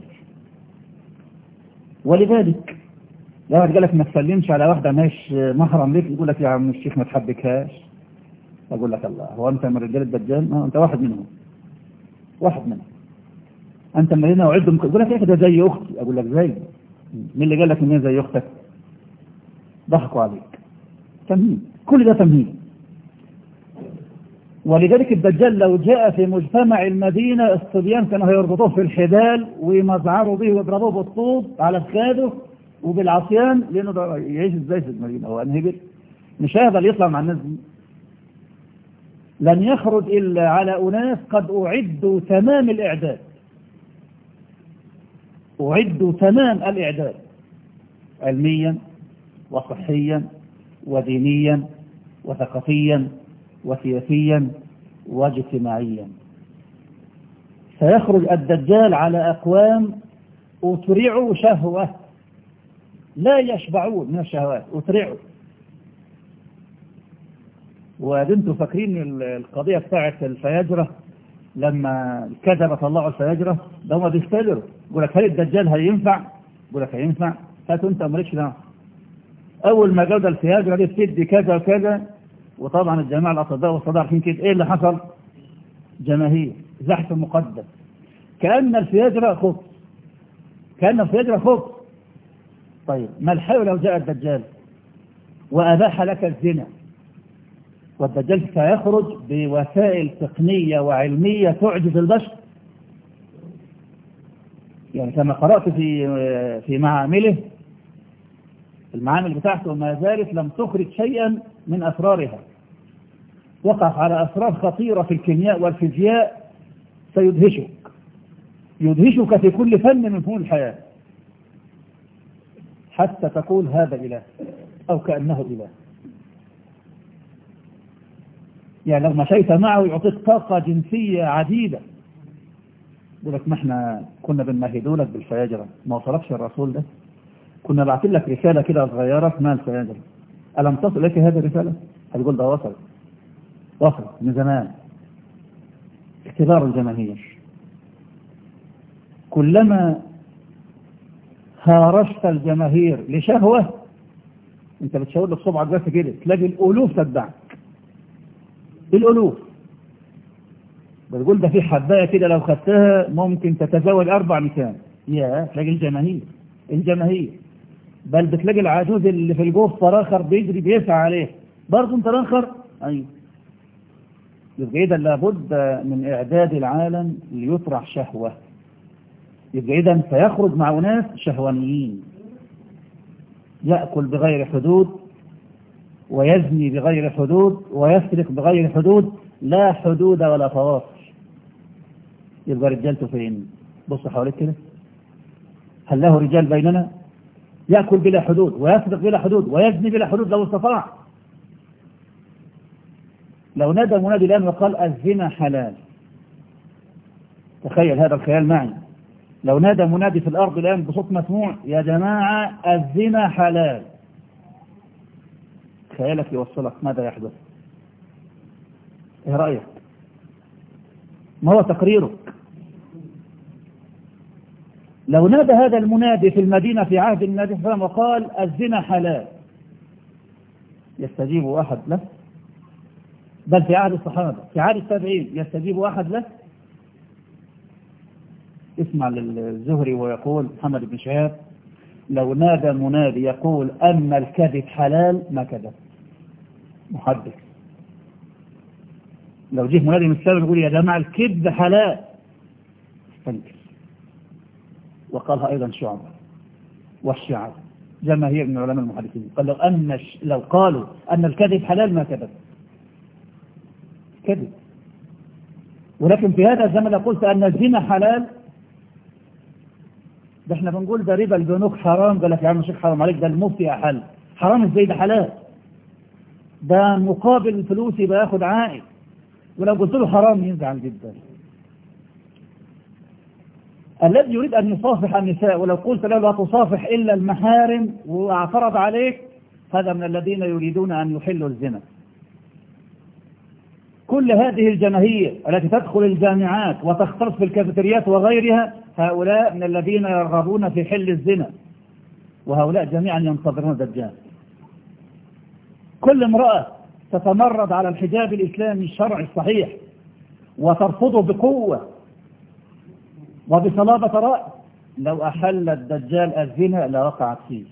ولذلك لو واحد قال لك ما تسلمش على واحدة مش محرم لك، يقول لك يا عم الشيخ ما تحبكهاش. أقول لك الله، هو أنت من رجال الدجال؟ ما أنت واحد منهم، واحد منهم. أنت من هنا وعدهم. يقول لك يا أخي ده زي أختي. أقول لك زي مين اللي قال لك إن هي زي أختك؟ ضحكوا عليك. تمهيد، كل ده تمهيد. ولذلك الدجال لو جاء في مجتمع المدينة الصبيان كانوا هيربطوه في الحبال ويمزعروا به ويضربوه بالطوب على فخاده وبالعصيان، لأنه ده يعيش ازاي في المدينة؟ هو انهبل؟ مش هذا اللي يطلع مع الناس دي. لن يخرج إلا على أناس قد أعدوا تمام الإعداد، أعدوا تمام الإعداد علميا وصحيا ودينيا وثقافيا وسياسيا واجتماعيا. سيخرج الدجال على أقوام أترعوا شهوة لا يشبعون من الشهوات، أترعوا. وأنتم فاكرين القضية بتاعت الفياجرة لما الكذبة طلعوا الفياجرة؟ ده هم بيستدروا. يقول لك هل الدجال هينفع؟ يقول لك هينفع، هاتوا أنت مالكش دعوة. أول ما جودة الفياجرة دي بتدي كذا وكذا، وطبعا الجماعة الأطباء والصداع عارفين كده. إيه اللي حصل؟ جماهير، زحف مقدس، كأن الفياجرة خبز، كأن الفياجرة خبز. طيب ما الحال لو جاء الدجال وأباح لك الزنا؟ والدجال سيخرج بوسائل تقنية وعلمية تعجز البشر. يعني كما قرأت في في معامله، المعامل بتاعته ما زالت لم تخرج شيئا من أسرارها. وقف على أسرار خطيرة في الكيمياء والفيزياء سيدهشك، يدهشك في كل فن من فنون الحياة، حتى تقول هذا إله أو كأنه إله. يعني لو مشيت معه يعطيك طاقة جنسية عديدة. يقول لك ما احنا كنا بنمهدوا لك بالفياجرة، ما وصلكش الرسول ده؟ كنا بعتين لك رسالة كده صغيرة اسمها الفياجرة، ألم تصل لك هذه الرسالة؟ هتقول ده وصل، وصل من زمان. اختبار الجماهير. كلما هارشت الجماهير لشهوة، انت بتشاور لك صبعك بس كده تلاقي الألوف تتبعك، الألوف. بتقول ده في حباية كده لو خدتها ممكن تتزوج أربع نساء. يا تلاقي الجماهير، الجماهير. بل بتلاقي العجوز اللي في الجوف فراخر بيجري بيسعى عليه، برضه انت راخر. ايوه. يبقى إذا لابد من إعداد العالم ليطرح شهوة. يبقى إذا سيخرج مع ناس شهوانيين. يأكل بغير حدود ويزني بغير حدود ويسرق بغير حدود، لا حدود ولا فواصل. يبقى رجالته فين؟ بص حواليك كده، هل له رجال بيننا؟ يأكل بلا حدود ويسرق بلا حدود ويزني بلا حدود لو استطاع. لو نادى منادي الآن وقال الزنا حلال، تخيل هذا الخيال معي، لو نادى منادي في الأرض الآن بصوت مسموع يا جماعة الزنا حلال، خيالك يوصلك ماذا يحدث؟ ايه رأيك؟ ما هو تقريرك؟ لو نادى هذا المنادي في المدينة في عهد النبي صلى الله عليه وسلم وقال الزنا حلال، يستجيب أحد له؟ بل في عهد الصحابة في عهد التابعين يستجيب أحد له؟ اسمع للزهري ويقول محمد بن شهاب لو نادى منادي يقول أن الكذب حلال ما كذب. محدث لو جه منادي من السابق يقول يا جماعة الكذب حلال استنكر. وقالها أيضا شعبة والشعب جماهير من علماء المحدثين، قال لو, أن لو قالوا أن الكذب حلال ما كذب كذب. ولكن في هذا الزمن لو قلت أن الزنا حلال، ده احنا بنقول ده ربا البنوك حرام، قال لك يا عم الشيخ حرام عليك، ده المفتي أحل. حرام ازاي ده حلال؟ ده مقابل فلوسي باخد عائد. ولو قلت له حرام يزعل جدا. الذي يريد أن يصافح النساء ولو قلت له لا تصافح إلا المحارم واعترض عليك، هذا من الذين يريدون أن يحلوا الزنا. كل هذه الجماهير التي تدخل الجامعات وتختلط في الكافيتريات وغيرها، هؤلاء من الذين يرغبون في حل الزنا، وهؤلاء جميعا ينتظرون الدجال. كل امرأة تتمرد على الحجاب الإسلامي الشرعي الصحيح وترفضه بقوة وبصلابة رأي، لو أحل الدجال الزنا لوقعت فيه.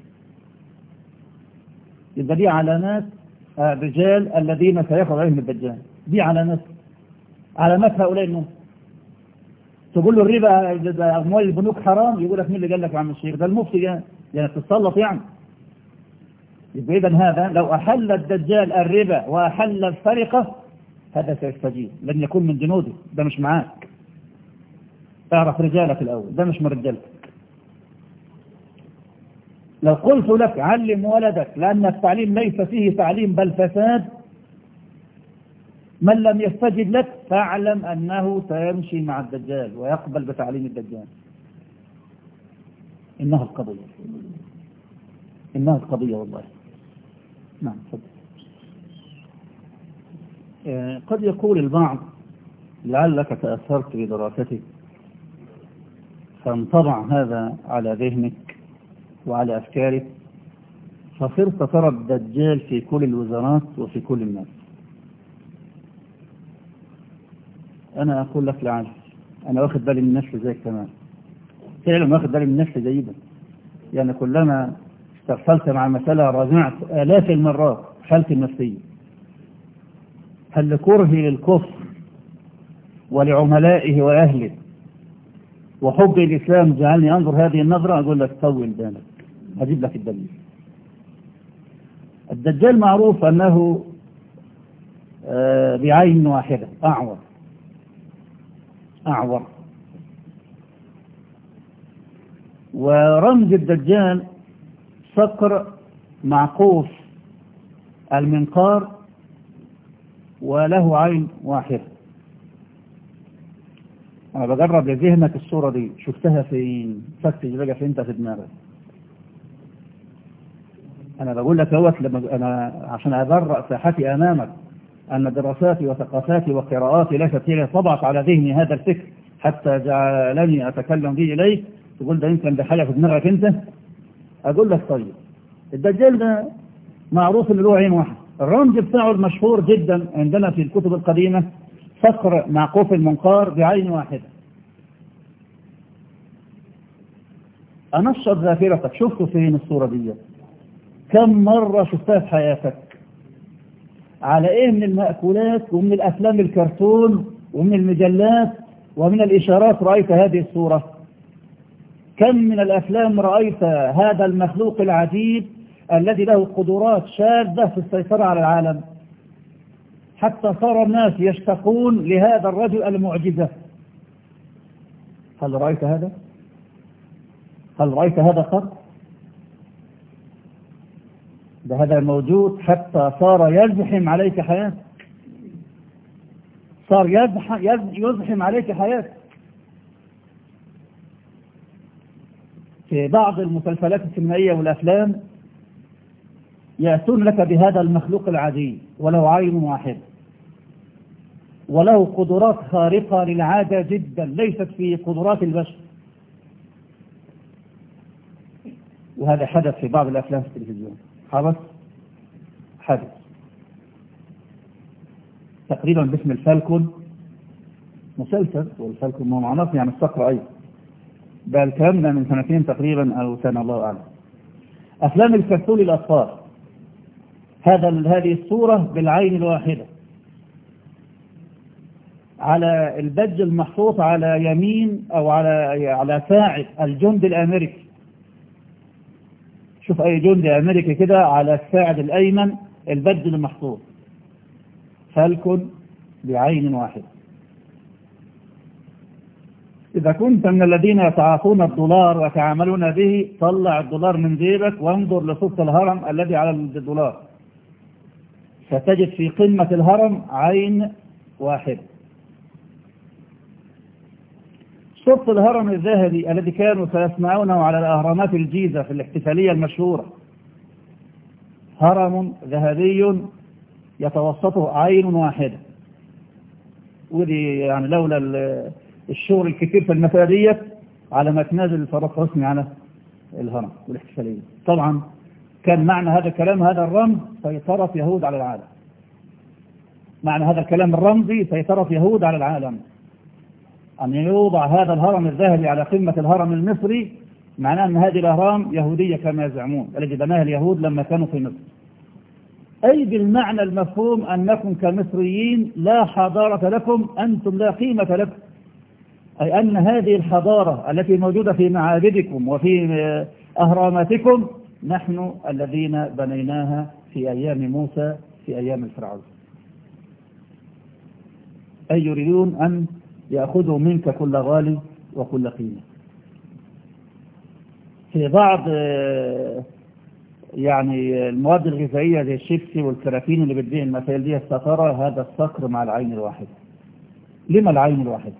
يبقى دي علامات الرجال الذين سيخرج عليهم الدجال، دي علامات علامات هؤلاء الناس. تقول له الربا أموال البنوك حرام، يقول لك مين اللي قال لك يا عم الشيخ؟ ده المفتي يعني يعني تتسلط يعني. يبقى إذا هذا لو أحل الدجال الربا وأحل السرقة هذا سيستجيب، لن يكون من جنوده، ده مش معاك. اعرف رجالك الأول، ده مش من رجالتك. لو قلت لك علم ولدك لأن التعليم ليس فيه تعليم بل فساد، من لم يستجب لك فاعلم أنه سيمشي مع الدجال ويقبل بتعليم الدجال. إنها القضية، إنها القضية والله. نعم صدق. آه قد يقول البعض لعلك تأثرت بدراستك فانطبع هذا على ذهنك وعلى أفكارك فصرت ترى الدجال في كل الوزارات وفي كل الناس. أنا أقول لك لعل أنا واخد بالي من نفسي زيك تمام، فعلا واخد بالي من نفسي جيدا. يعني كلما استرسلت مع المسألة راجعت آلاف المرات حالتي النفسية. هل لكرهي للكفر ولعملائه وأهله وحب الإسلام جعلني أنظر هذه النظرة؟ أقول لك طول بالك، أجيب لك الدليل. الدجال معروف أنه بعين واحدة أعور أعور ورمز الدجال صقر معقوف المنقار وله عين واحدة. أنا بجرب لذهنك الصورة دي، شفتها فين؟ فتش بقى في انت في دماغك. أنا بقول لك اهوت لما أنا عشان أبرأ ساحتي أمامك أن دراساتي وثقافاتي وقراءاتي ليست هي طبعت على ذهني هذا الفكر حتى جعلني أتكلم به إليك، تقول ده يمكن ده حاجة في دماغك أنت. أقول لك طيب، الدجال ده معروف إنه له عين واحد، الرمز بتاعه المشهور جدا عندنا في الكتب القديمة صقر معقوف المنقار بعين واحدة. أنشط ذاكرتك، شفته فين الصورة دي؟ كم مرة شفتها في حياتك؟ على ايه من المأكولات ومن الأفلام الكرتون ومن المجلات ومن الإشارات رأيت هذه الصورة؟ كم من الأفلام رأيت هذا المخلوق العجيب الذي له قدرات شاذة في السيطرة على العالم، حتى صار الناس يشتقون لهذا الرجل المعجزة. هل رأيت هذا؟ هل رأيت هذا قط؟ ده هذا موجود حتى صار يزحم عليك حياتك، صار يزحم, يزحم عليك حياتك. في بعض المسلسلات السينمائية والأفلام يأتون لك بهذا المخلوق العادي وله عين واحد وله قدرات خارقة للعادة جدا ليست في قدرات البشر، وهذا حدث في بعض الأفلام في التلفزيون. حدث حدث تقريبا باسم الفالكون، مسلسل، والفالكون ما معناه يعني الصقر أيضا، ده الكلام ده من سنتين تقريبا أو سنة الله أعلم. أفلام الكرتون للأطفال، هذا هذه الصورة بالعين الواحدة على البج المحطوط على يمين أو على على ساعد الجندي الأمريكي. شوف أي جندي أمريكي كده على الساعد الأيمن البج المحطوط، فالكون بعين واحدة. إذا كنت من الذين يتعاطون الدولار ويتعاملون به، طلع الدولار من جيبك وانظر لصوت الهرم الذي على الدولار، ستجد في قمة الهرم عين واحدة. صوت الهرم الذهبي الذي كانوا سيسمعونه على الأهرامات الجيزة في الاحتفالية المشهورة، هرم ذهبي يتوسطه عين واحدة. ودي يعني لولا الشغل الكثير في المسادية على ما تنازل فرق حسني على الهرم والاحتفالية. طبعا كان معنى هذا الكلام، هذا الرمز سيطرة يهود على العالم، معنى هذا الكلام الرمزي سيطرة يهود على العالم. أن يوضع هذا الهرم الذهبي على قمة الهرم المصري معناه أن هذه الأهرام يهودية كما يزعمون، التي بناها اليهود لما كانوا في مصر. أي بالمعنى المفهوم أنكم كمصريين لا حضارة لكم، أنتم لا قيمة لكم، أي أن هذه الحضارة التي موجودة في معابدكم وفي أهراماتكم نحن الذين بنيناها في أيام موسى في أيام الفرعون. أي يريدون أن يأخذوا منك كل غالي وكل قيمة. في بعض يعني المواد الغذائية زي الشيبسي والكراتين اللي بتبيع المسائل دي سترى هذا الصقر مع العين الواحدة. لما العين الواحدة؟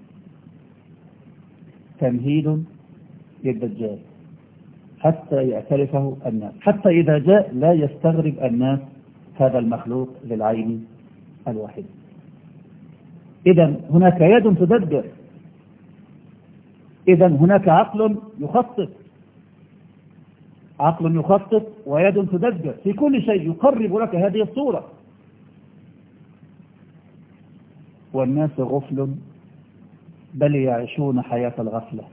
تمهيد للدجال حتى يأتلفه الناس، حتى إذا جاء لا يستغرب الناس هذا المخلوق للعين الواحدة. إذن هناك يد تدبر، إذن هناك عقل يخطط، عقل يخطط ويد تدبر في كل شيء يقرب لك هذه الصورة. والناس غفل بل يعيشون حياة الغفلة،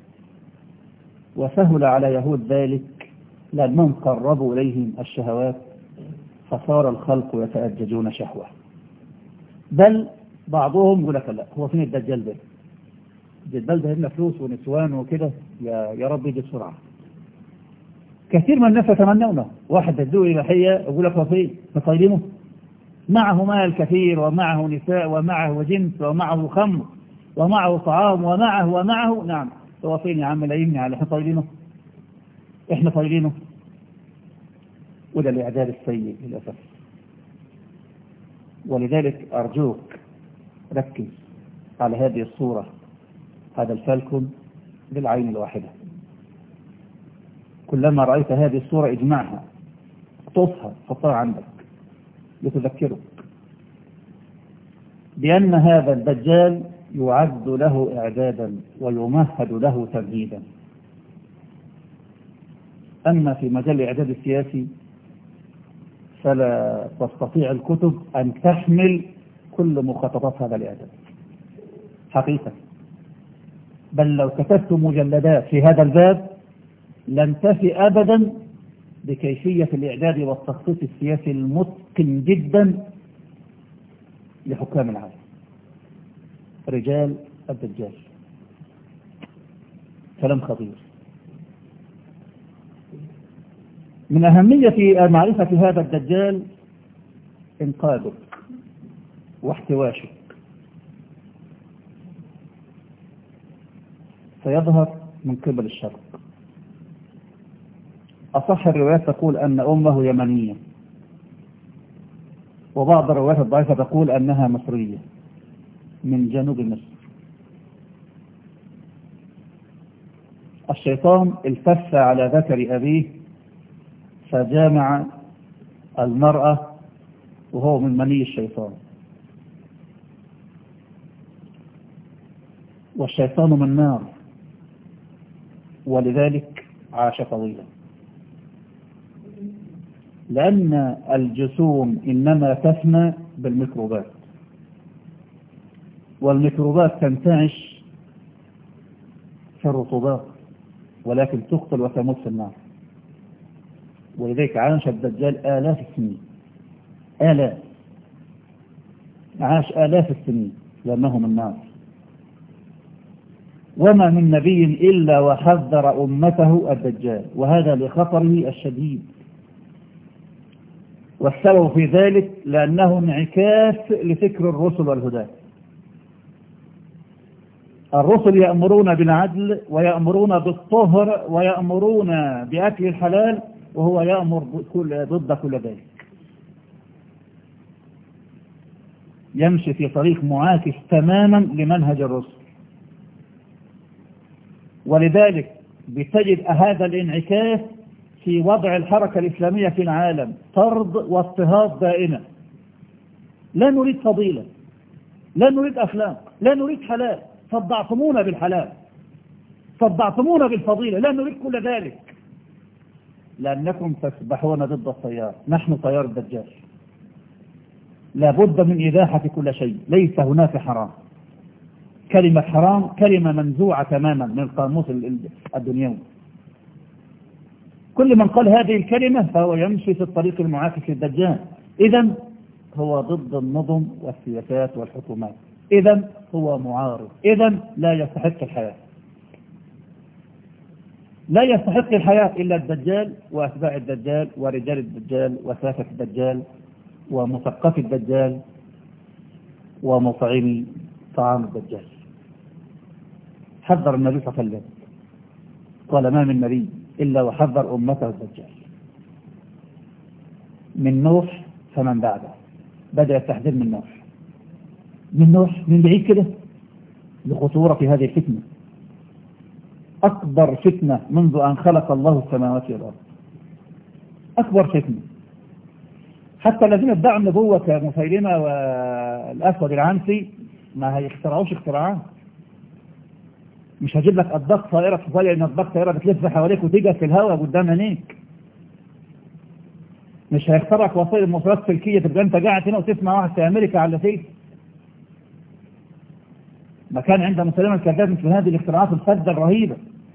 وسهل على يهود ذلك لأنهم قربوا إليهم الشهوات فصار الخلق يتأججون شهوة. بل بعضهم يقول لك لا، هو فين الدجال ده؟ الدجال ده هنا فلوس ونسوان وكده، يا يا رب يجي بسرعة. كثير من الناس يتمنونه، واحد تدعو إباحية يقول لك هو فين؟ مطيلينه معه مال كثير ومعه نساء ومعه جنس ومعه خمر ومعه طعام ومعه ومعه نعم، هو فين يا عم؟ لا يمني على احنا طايلينه، احنا طايلينه. وده الإعداد السيء للأسف. ولذلك أرجوك ركز على هذه الصورة، هذا الفالكون بالعين الواحدة. كلما رأيت هذه الصورة اجمعها، اقطفها، حطها عندك لتذكرك بأن هذا الدجال يعد له إعدادا ويمهد له تمهيدا. أما في مجال الإعداد السياسي فلا تستطيع الكتب أن تحمل كل مخططات هذا الإعداد حقيقة، بل لو كتبت مجلدات في هذا الباب لن تفي أبدا بكيفية الإعداد والتخطيط السياسي المتقن جدا لحكام العالم، رجال الدجال. كلام خطير. من أهمية معرفة هذا الدجال إنقاذك واحتواشك. سيظهر من قبل الشرق. أصح الروايات تقول أن أمه يمنية، وبعض الروايات الضعيفة تقول أنها مصرية من جنوب مصر. الشيطان التف على ذكر أبيه فجامع المرأة وهو من مني الشيطان، والشيطان من نار، ولذلك عاش طويلا، لأن الجسوم إنما تفنى بالميكروبات، والميكروبات تنتعش في الرطوبات ولكن تقتل وتموت في النار. ولذلك عاش الدجال آلاف السنين، آلاف، عاش آلاف السنين لأنه من النار. وما من نبي إلا وحذر أمته الدجال، وهذا لخطره الشديد. والسبب في ذلك لأنه انعكاس لفكر الرسل والهداة. الرسل يأمرون بالعدل ويأمرون بالطهر ويأمرون بأكل الحلال، وهو يأمر ضد كل ذلك، يمشي في طريق معاكس تماما لمنهج الرسل. ولذلك بتجد هذا الانعكاس في وضع الحركة الإسلامية في العالم، طرد واضطهاد دائما. لا نريد فضيلة، لا نريد أخلاق، لا نريد حلال، صدعتمونا بالحلال، صدعتمونا بالفضيلة، لا نريد كل ذلك، لأنكم تسبحون ضد التيار. نحن تيار الدجال، لا بد من إزاحة كل شيء، ليس هناك حرام. كلمة حرام كلمة منزوعة تماما من القاموس الدنيوي. كل من قال هذه الكلمة فهو يمشي في الطريق المعاكس للدجال. إذن هو ضد النظم والسياسات والحكومات، إذن هو معارض، إذن لا يستحق الحياة. لا يستحق الحياة إلا الدجال وأتباع الدجال ورجال الدجال وسافة الدجال ومثقف الدجال ومطعمي طعام الدجال. حذر النبي صلى الله عليه وسلم، قال ما من نبي إلا وحذر أمته الدجال. من نوح فمن بعده بدأ التحذير من نوح، من نوح من بعيد كده لخطورة في هذه الفتنة، أكبر فتنة منذ أن خلق الله السماوات والأرض، أكبر فتنة. حتى الذين ادعوا النبوة كمسيلمة والأسود العنسي ما هيخترعوش اختراعات. مش هجيب لك أطباق طائرة تخيل إن أطباق طائرة بتلف حواليك وتيجي في الهواء قدام عينيك. مش هيخترعك وسائل المواصلات سلكية تبقى أنت قاعد هنا وتسمع واحد في أمريكا على فيه. ما كان عند مسيلمة الكذاب مثل هذه الاختراعات الفذة الرهيبة.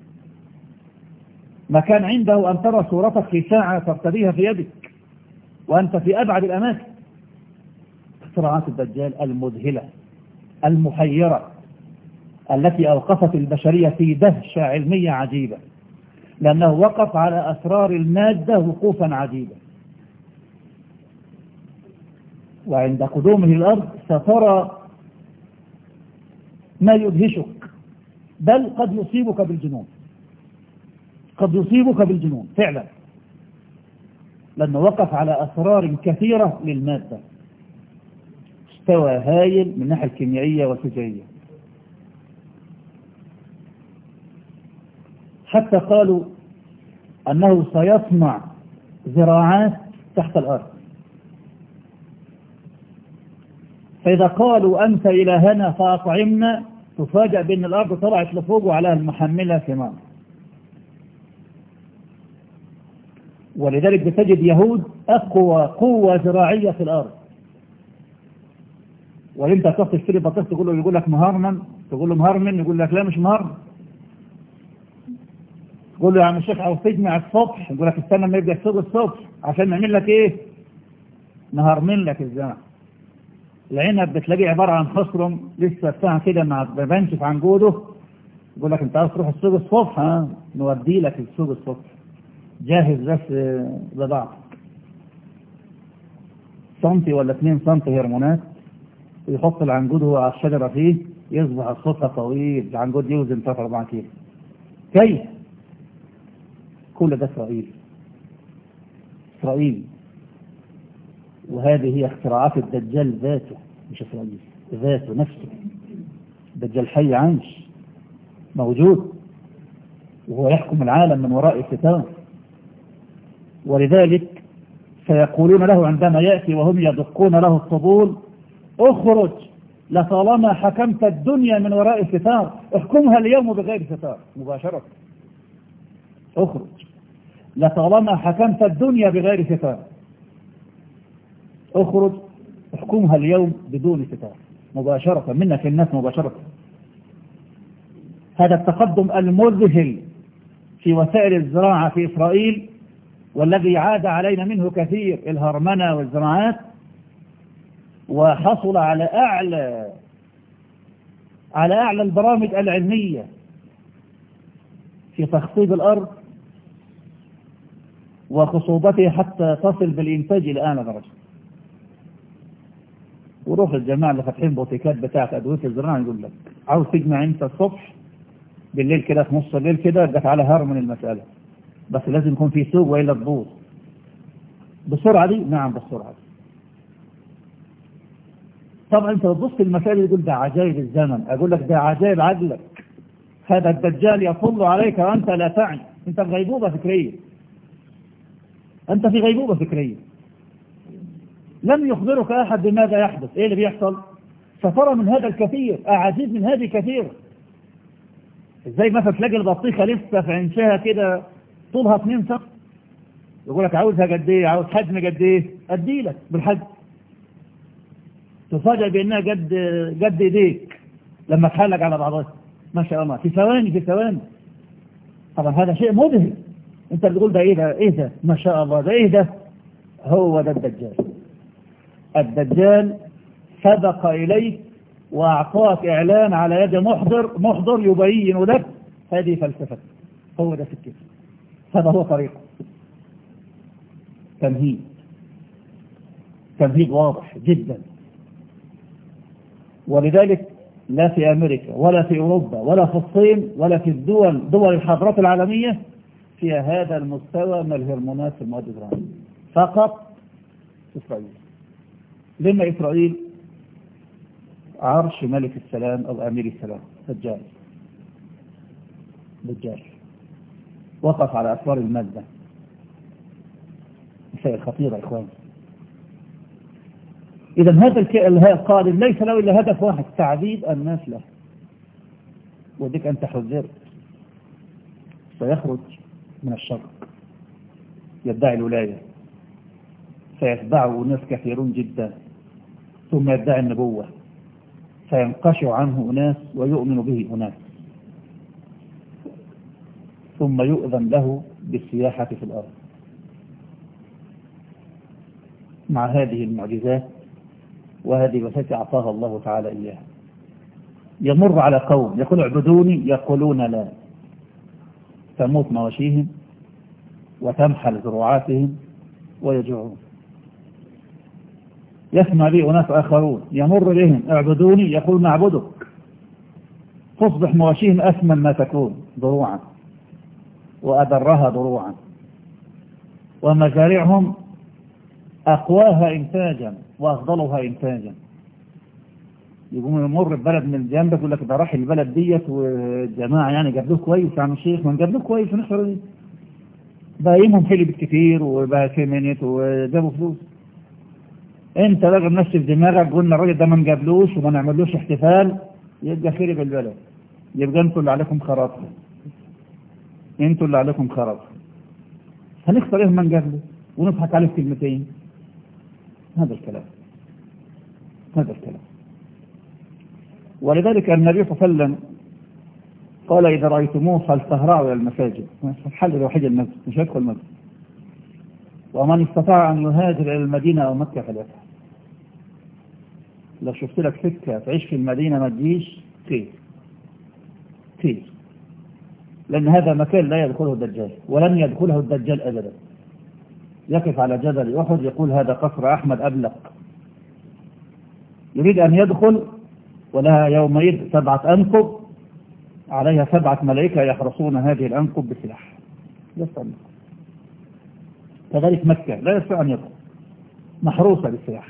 ما كان عنده أن ترى صورتك في ساعة ترتديها في يدك وأنت في أبعد الأماكن. اختراعات الدجال المذهلة المحيرة التي أوقفت البشرية في دهشة علمية عجيبة، لأنه وقف على أسرار المادة وقوفا عجيبا. وعند قدومه الأرض سترى ما يدهشك، بل قد يصيبك بالجنون، قد يصيبك بالجنون فعلا، لأنه وقف على أسرار كثيرة للمادة. استوى هايل من الناحية الكيميائية والفيزيائية، حتى قالوا أنه سيصنع زراعات تحت الأرض. فإذا قالوا أنت إلهنا فأطعمنا، تفاجأ بأن الأرض طلعت لفوق وعليها المحملة ثمار. ولذلك بتجد يهود أقوى قوة زراعية في الأرض. وانت تروح تشتري بطاطس تقول له يقول لك مهرمن، تقول له مهرمن يقول لك لا مش مهرمن. تقول له يا عم الشيخ عاوز تجمع الصبح، يقول لك استنى ما يبدا السوق الصبح عشان نعمل لك ايه؟ نهرمن لك الزرع. العنب بتلاقيه عباره عن خصرم لسه بتاع كده ما بنشف عن جوده، يقول لك انت عاوز تروح السوق الصبح، ها نودي لك السوق الصبح. جاهز بس بضاعتك، سنتي ولا اتنين سنتي هرمونات، ويحط العنجود هو على الشجرة فيه، يصبح الصوتها طويل، العنجود يوزن ثلاثة أربعة كيلو. كيف؟ كل ده إسرائيل. إسرائيل. وهذه هي اختراعات الدجال ذاته، مش إسرائيل، ذاته نفسه. الدجال حي عايش موجود، وهو يحكم العالم من وراء الستار. ولذلك سيقولون له عندما يأتي وهم يدقون له الطبول: اخرج، لطالما حكمت الدنيا من وراء الستار احكمها اليوم بغير ستار. مباشرة: اخرج، لطالما حكمت الدنيا بغير ستار اخرج احكمها اليوم بدون ستار. مباشرة منك الناس، مباشرة. هذا التقدم المذهل في وسائل الزراعة في إسرائيل، والذي عاد علينا منه كثير، الهرمنة والزراعات، وحصل على أعلى على أعلى البرامج العلمية في تخصيب الأرض وخصوبته حتى تصل بالإنتاج إلى أعلى درجة. وروح الجماعة اللي فاتحين بوتيكات بتاعت أدوية الزراعة يقول لك: عاوز تجمع أنت الصبح بالليل كده، في نص الليل كده، جت على هار من المسألة، بس لازم يكون في سوق وإلا تبوظ. بالسرعة دي؟ نعم بالسرعة دي. طبعا انت بتبص المسائل تقول ده عجائب الزمن، اقول لك ده عجائب عقلك. هذا الدجال يطل عليك وانت لا تعي، انت في غيبوبة فكرية، انت في غيبوبة فكرية. لم يخبرك احد بماذا يحدث، ايه اللي بيحصل؟ سترى من هذا الكثير، اعاجيب من هذه كثير. ازاي مثلا تلاقي البطيخة لسه في عنشها كده طولها اتنين سم، يقول لك عاوزها قد ايه، عاوز حجم قد ايه، ادي لك بالحجم. تفاجئ بانها قد قد ايديك لما تحلق على بعضها، ما شاء الله، في ثواني في ثواني. طبعا هذا شيء مذهل. انت اللي تقول ده ايه ده ايه ده ما شاء الله، ده ايه ده؟ هو ده الدجال. الدجال سبق اليك واعطاك اعلان على يد محضر محضر يبين لك هذه فلسفته. هو ده سكته، هذا هو طريقه. تمهيد تمهيد واضح جدا. ولذلك لا في أمريكا ولا في أوروبا ولا في الصين ولا في الدول دول الحضارات العالمية فيها هذا المستوى من الهرمونات في المواد الزراعية، فقط إسرائيل. لما إسرائيل عرش ملك السلام أو أمير السلام دجال دجال وقف على أسوار المادة. مسائل خطيرة يا إخوان. إذا هذا القادم ليس له إلا هدف واحد: تعذيب الناس له. وديك أنت حذرت، سيخرج من الشرق يدعي الولاية، سيتبعه ناس كثيرون جدا، ثم يدعي النبوة، سينقشع عنه أناس ويؤمن به أناس، ثم يؤذن له بالسياحة في الأرض. مع هذه المعجزات وهذه التي أعطاها الله تعالى إياها، يمر على قوم يقول اعبدوني، يقولون لا، تموت مواشيهم وتمحل زروعاتهم ويجوعون. يسمع به أناس آخرون يمر بهم اعبدوني، يقول نعبدك، تصبح مواشيهم أثمن ما تكون ضروعا وأدرها ضروعا، ومزارعهم أقواها إنتاجا وأفضلها إنتاجا. يقوم يمر ببلد من الجنب يقول لك ده راح البلد ديت والجماعة يعني جابلوه كويس يا عم الشيخ، ما جابلوه كويس ونحر ايه؟ بايمهم حلي بالكثير وبقى كمينت وجابوا فلوس. انت بقى منشف دماغك، قلنا الراجل ده ما نجابلوش وما نعملوش احتفال، يبقى خرب البلد، يبقى انتوا اللي عليكم خراب، انتوا اللي عليكم خراب. هنختار ايه ما نجابله ونضحك عليه كلمتين؟ هذا الكلام هذا الكلام. ولذلك النبي صلى الله عليه وسلم قال إذا رأيتموه فلتهرعوا إلى المساجد. الحل الوحيد المسجد، مش هيدخل المسجد. ومن استطاع أن يهاجر إلى المدينة أو مكة فليفعل. لو شفت لك سكة تعيش في المدينة ما تجيش، خير خير. لأن هذا مكان لا يدخله الدجال ولن يدخله الدجال أبدا. يقف على جبل أحد يقول هذا قصر أحمد أبلق، يريد أن يدخل ولها يومئذ سبعة أنقب عليها سبعة ملائكة يحرسون هذه الأنقب بسلاح يستطيع. كذلك مكة لا يستطيع أن يدخل، محروسة بالسلاح.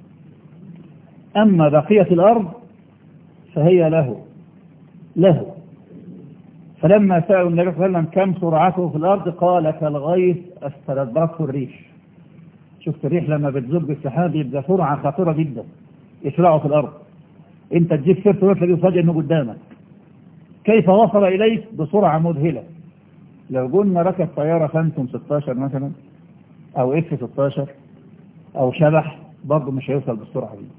أما بقية الأرض فهي له له فلما سألوا النبي صلى الله عليه وسلم كم سرعته في الأرض قال كالغيث استدبرته الريح. شفت الريح لما بتزج السحاب يبقى سرعة خطيرة جدا يسرعه في الأرض، انت تجيب سيرته وتلاقيه فجأة انه قدامك. كيف وصل إليك؟ بسرعة مذهلة. لو قلنا ركب طيارة فانتوم ستاشر مثلا أو اف ستاشر أو شبح برضه مش هيوصل بالسرعة دي.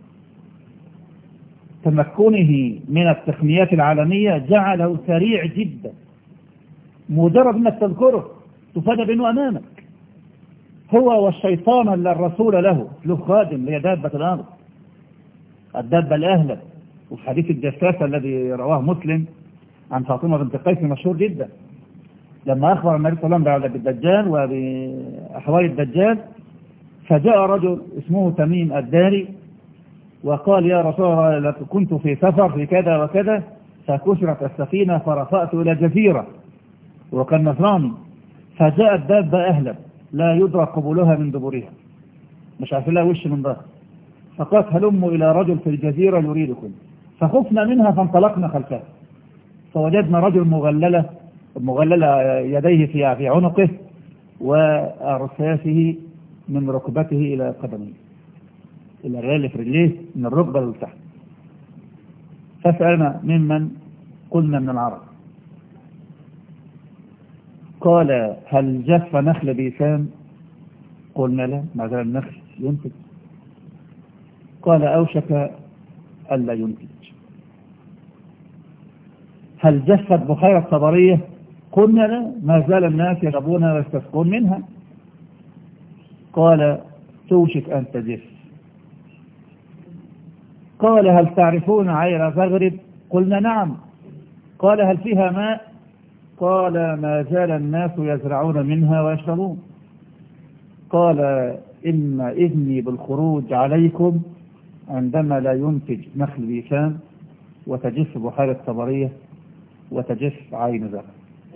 تمكنه من التقنيات العالمية جعله سريع جدا، مجرد انك تذكره تفاجأ بانه امامك. هو والشيطان اللي الرسول له له خادم هي دابة الارض، الدابة الاهلة. وفي حديث الجساسة الذي رواه مسلم عن فاطمة بنت قيس مشهور جدا، لما اخبر النبي صلى الله عليه وسلم بالدجال وبأحوال الدجال، فجاء رجل اسمه تميم الداري وقال يا رسول الله كنت في سفر في كذا وكذا فكسرت السفينة فرفأت إلى جزيرة وكان نصراني، فجاءت دابة أهلب لا يدرك قبولها من دبرها، مش عارف لها وش من ظهر، فقالت هلموا إلى رجل في الجزيرة يريدكم، فخفنا منها فانطلقنا خلفها، فوجدنا رجل مغللة مغللة يديه في في عنقه وأرسافه من ركبته إلى قدمه، إلى الرجل في رجليه من الركبة للتحت. فسألنا ممن؟ قلنا من العرب. قال هل جف نخل بيسان؟ قلنا لا، ما زال النخل ينتج. قال أوشك ألا ينتج. هل جفت بحيرة صبرية؟ قلنا لا، ما زال الناس يشربون ويستسقون منها. قال توشك أن تجف. قال هل تعرفون عير زغرب؟ قلنا نعم. قال هل فيها ماء؟ قال ما زال الناس يزرعون منها ويشربون. قال إن إذني بالخروج عليكم عندما لا ينتج نخل بيسان وتجف بحيرة صبرية وتجف عين زغرب.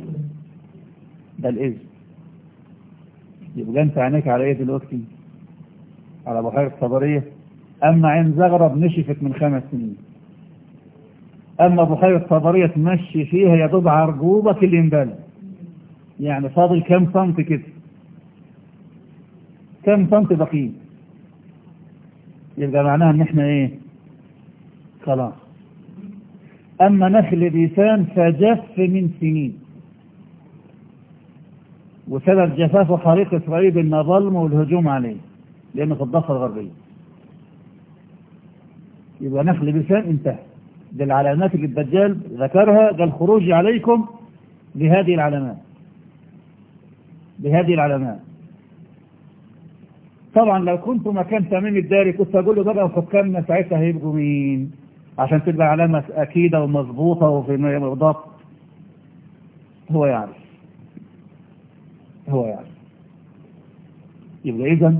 ده الإذن. يبقى أنت عينيك على إيه دلوقتي؟ على بحيرة صبرية. أما عين زغرب نشفت من خمس سنين. أما بحيرة صبرية تمشي فيها يدوب عرجوبك اللي ينبال، يعني فاضل كم سنت كده، كم سنت بقيه، يبقى معناها ان احنا ايه؟ خلاص. أما نخل بيسان فجف من سنين، وسبب جفافه حريق إسرائيل النظلم والهجوم عليه لأنه في الضفة الغربية. يبقى نخل بيسان انتهى. دي العلامات اللي الدجال ذكرها، ده الخروج عليكم بهذه العلامات بهذه العلامات. طبعا لو كنت مكان تميم الداري كنت أقول له بقى وحكامنا ساعتها هيبقوا مين عشان تبقى علامة أكيدة ومضبوطة وفي ضبط. هو يعرف هو يعرف يبقى إذن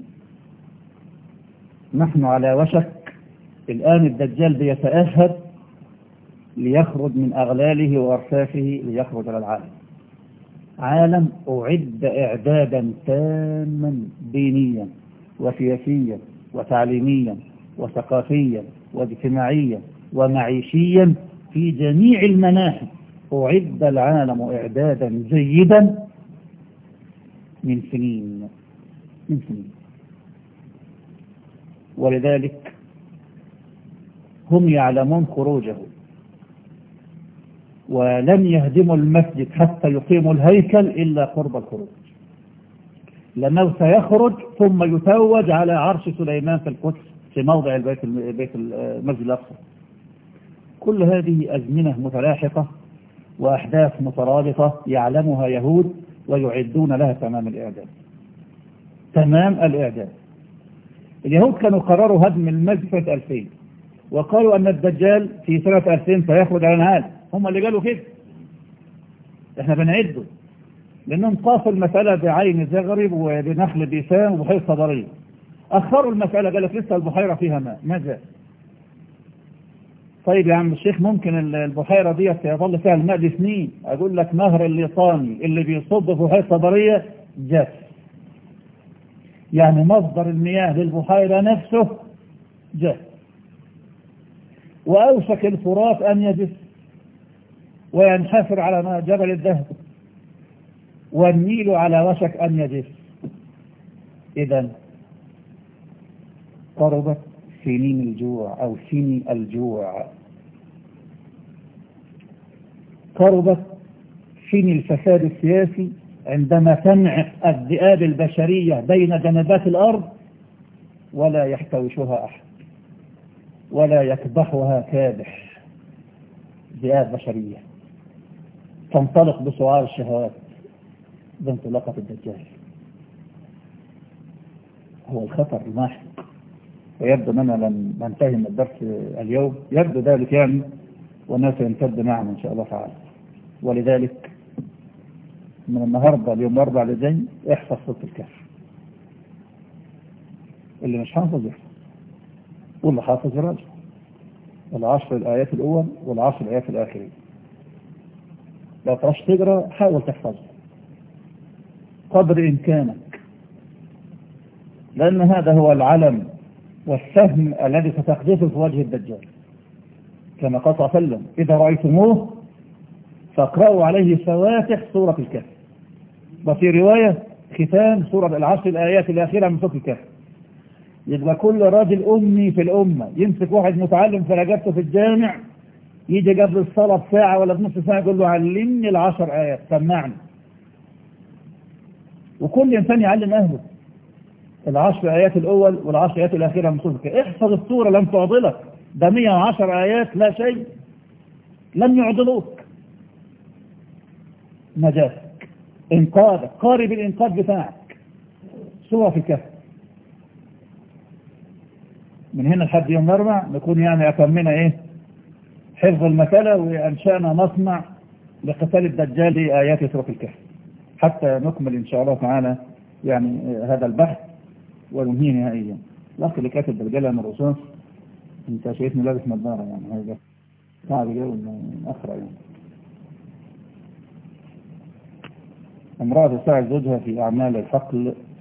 نحن على وشك الآن الدجال بيتأهب ليخرج من أغلاله وأرسافه ليخرج على العالم. عالم أعد إعدادا تاما دينيا وسياسيا وتعليميا وثقافيا واجتماعيا ومعيشيا في جميع المناحي. أعد العالم إعدادا جيدا من سنين من سنين ولذلك هم يعلمون خروجه، ولن يهدموا المسجد حتى يقيموا الهيكل إلا قرب الخروج، لأنه سيخرج ثم يتوج على عرش سليمان في القدس في موضع البيت البيت المسجد الأقصى. كل هذه أزمنة متلاحقة وأحداث مترابطة يعلمها يهود ويعدون لها تمام الإعداد تمام الإعداد. اليهود كانوا قرروا هدم المسجد سنة ألفين، وقالوا أن الدجال في سنة ألفين سيخرج على العالم. هم اللي قالوا كده. احنا بنعده، لأنهم قاسوا المسألة بعين زغرب وبنخل بيسام وبحيرة صدرية. أخروا المسألة، قال لك لسه البحيرة فيها ماء، ما جاء. طيب يا عم الشيخ، ممكن البحيرة دي يظل فيها الماء لسنين. أقول لك نهر الليطاني اللي بيصب في بحيرة صدرية جاف، يعني مصدر المياه للبحيرة نفسه جاف. وأوشك الفرات أن يجف وينحفر على جبل الذهب، والنيل على وشك أن يجف. إذن قربت سنين الجوع أو سني الجوع، قربت سني الفساد السياسي عندما تنعق الذئاب البشرية بين جنبات الأرض ولا يحتوشها أحد ولا يكبحها كابح. ذئاب بشرية تنطلق بسعار الشهوات بانطلاقة الدجال. هو الخطر الماحق. ويبدو أننا لن ننتهي من الدرس اليوم، يبدو ذلك يعني، والناس يمتد معنا إن شاء الله تعالى. ولذلك من النهاردة اليوم الأربع لجاي احفظ سورة الكهف. اللي مش حافظ يحفظ، واللي حافظ يراجع العشر الآيات الأول والعشر الآيات الآخرين. لو تعرفش تقرأ حاول تحفظ قدر إمكانك، لأن هذا هو العلم والسهم الذي ستقذفه في وجه الدجال، كما قال صلى الله عليه وسلم: إذا رأيتموه فاقرأوا عليه فواتح سورة الكهف. وفي رواية ختام سورة العشر الآيات الأخيرة من سورة الكهف. يبقى كل راجل أمي في الأمة يمسك واحد متعلم في رجبته في الجامع، يجي قبل الصلاة بساعة ولا بنص ساعة يقول له علمني العشر آيات، سمعني. وكل إنسان يعلم أهله العشر آيات الأول والعشر آيات الأخيرة من سورة الكهف. احفظ السورة لم تعضلك، ده مئة وعشر آيات لا شيء، لم يعضلوك. نجاتك، إنقاذك، قارب الإنقاذ بتاعك سورة في الكهف. من هنا لحد يوم الأربع نكون يعني أتمنا إيه حفظ المسألة، وأنشأنا مصنع لقتال الدجال بآيات سورة الكهف، حتى نكمل إن شاء الله تعالى يعني هذا البحث وننهيه نهائيا. الأخ اللي كاتب بالجلة من الرصاص، أنت شايفني لابس نظارة يعني، هذا صعب جو إنه أقرأ يعني. امرأة تساعد زوجها في أعمال الحقل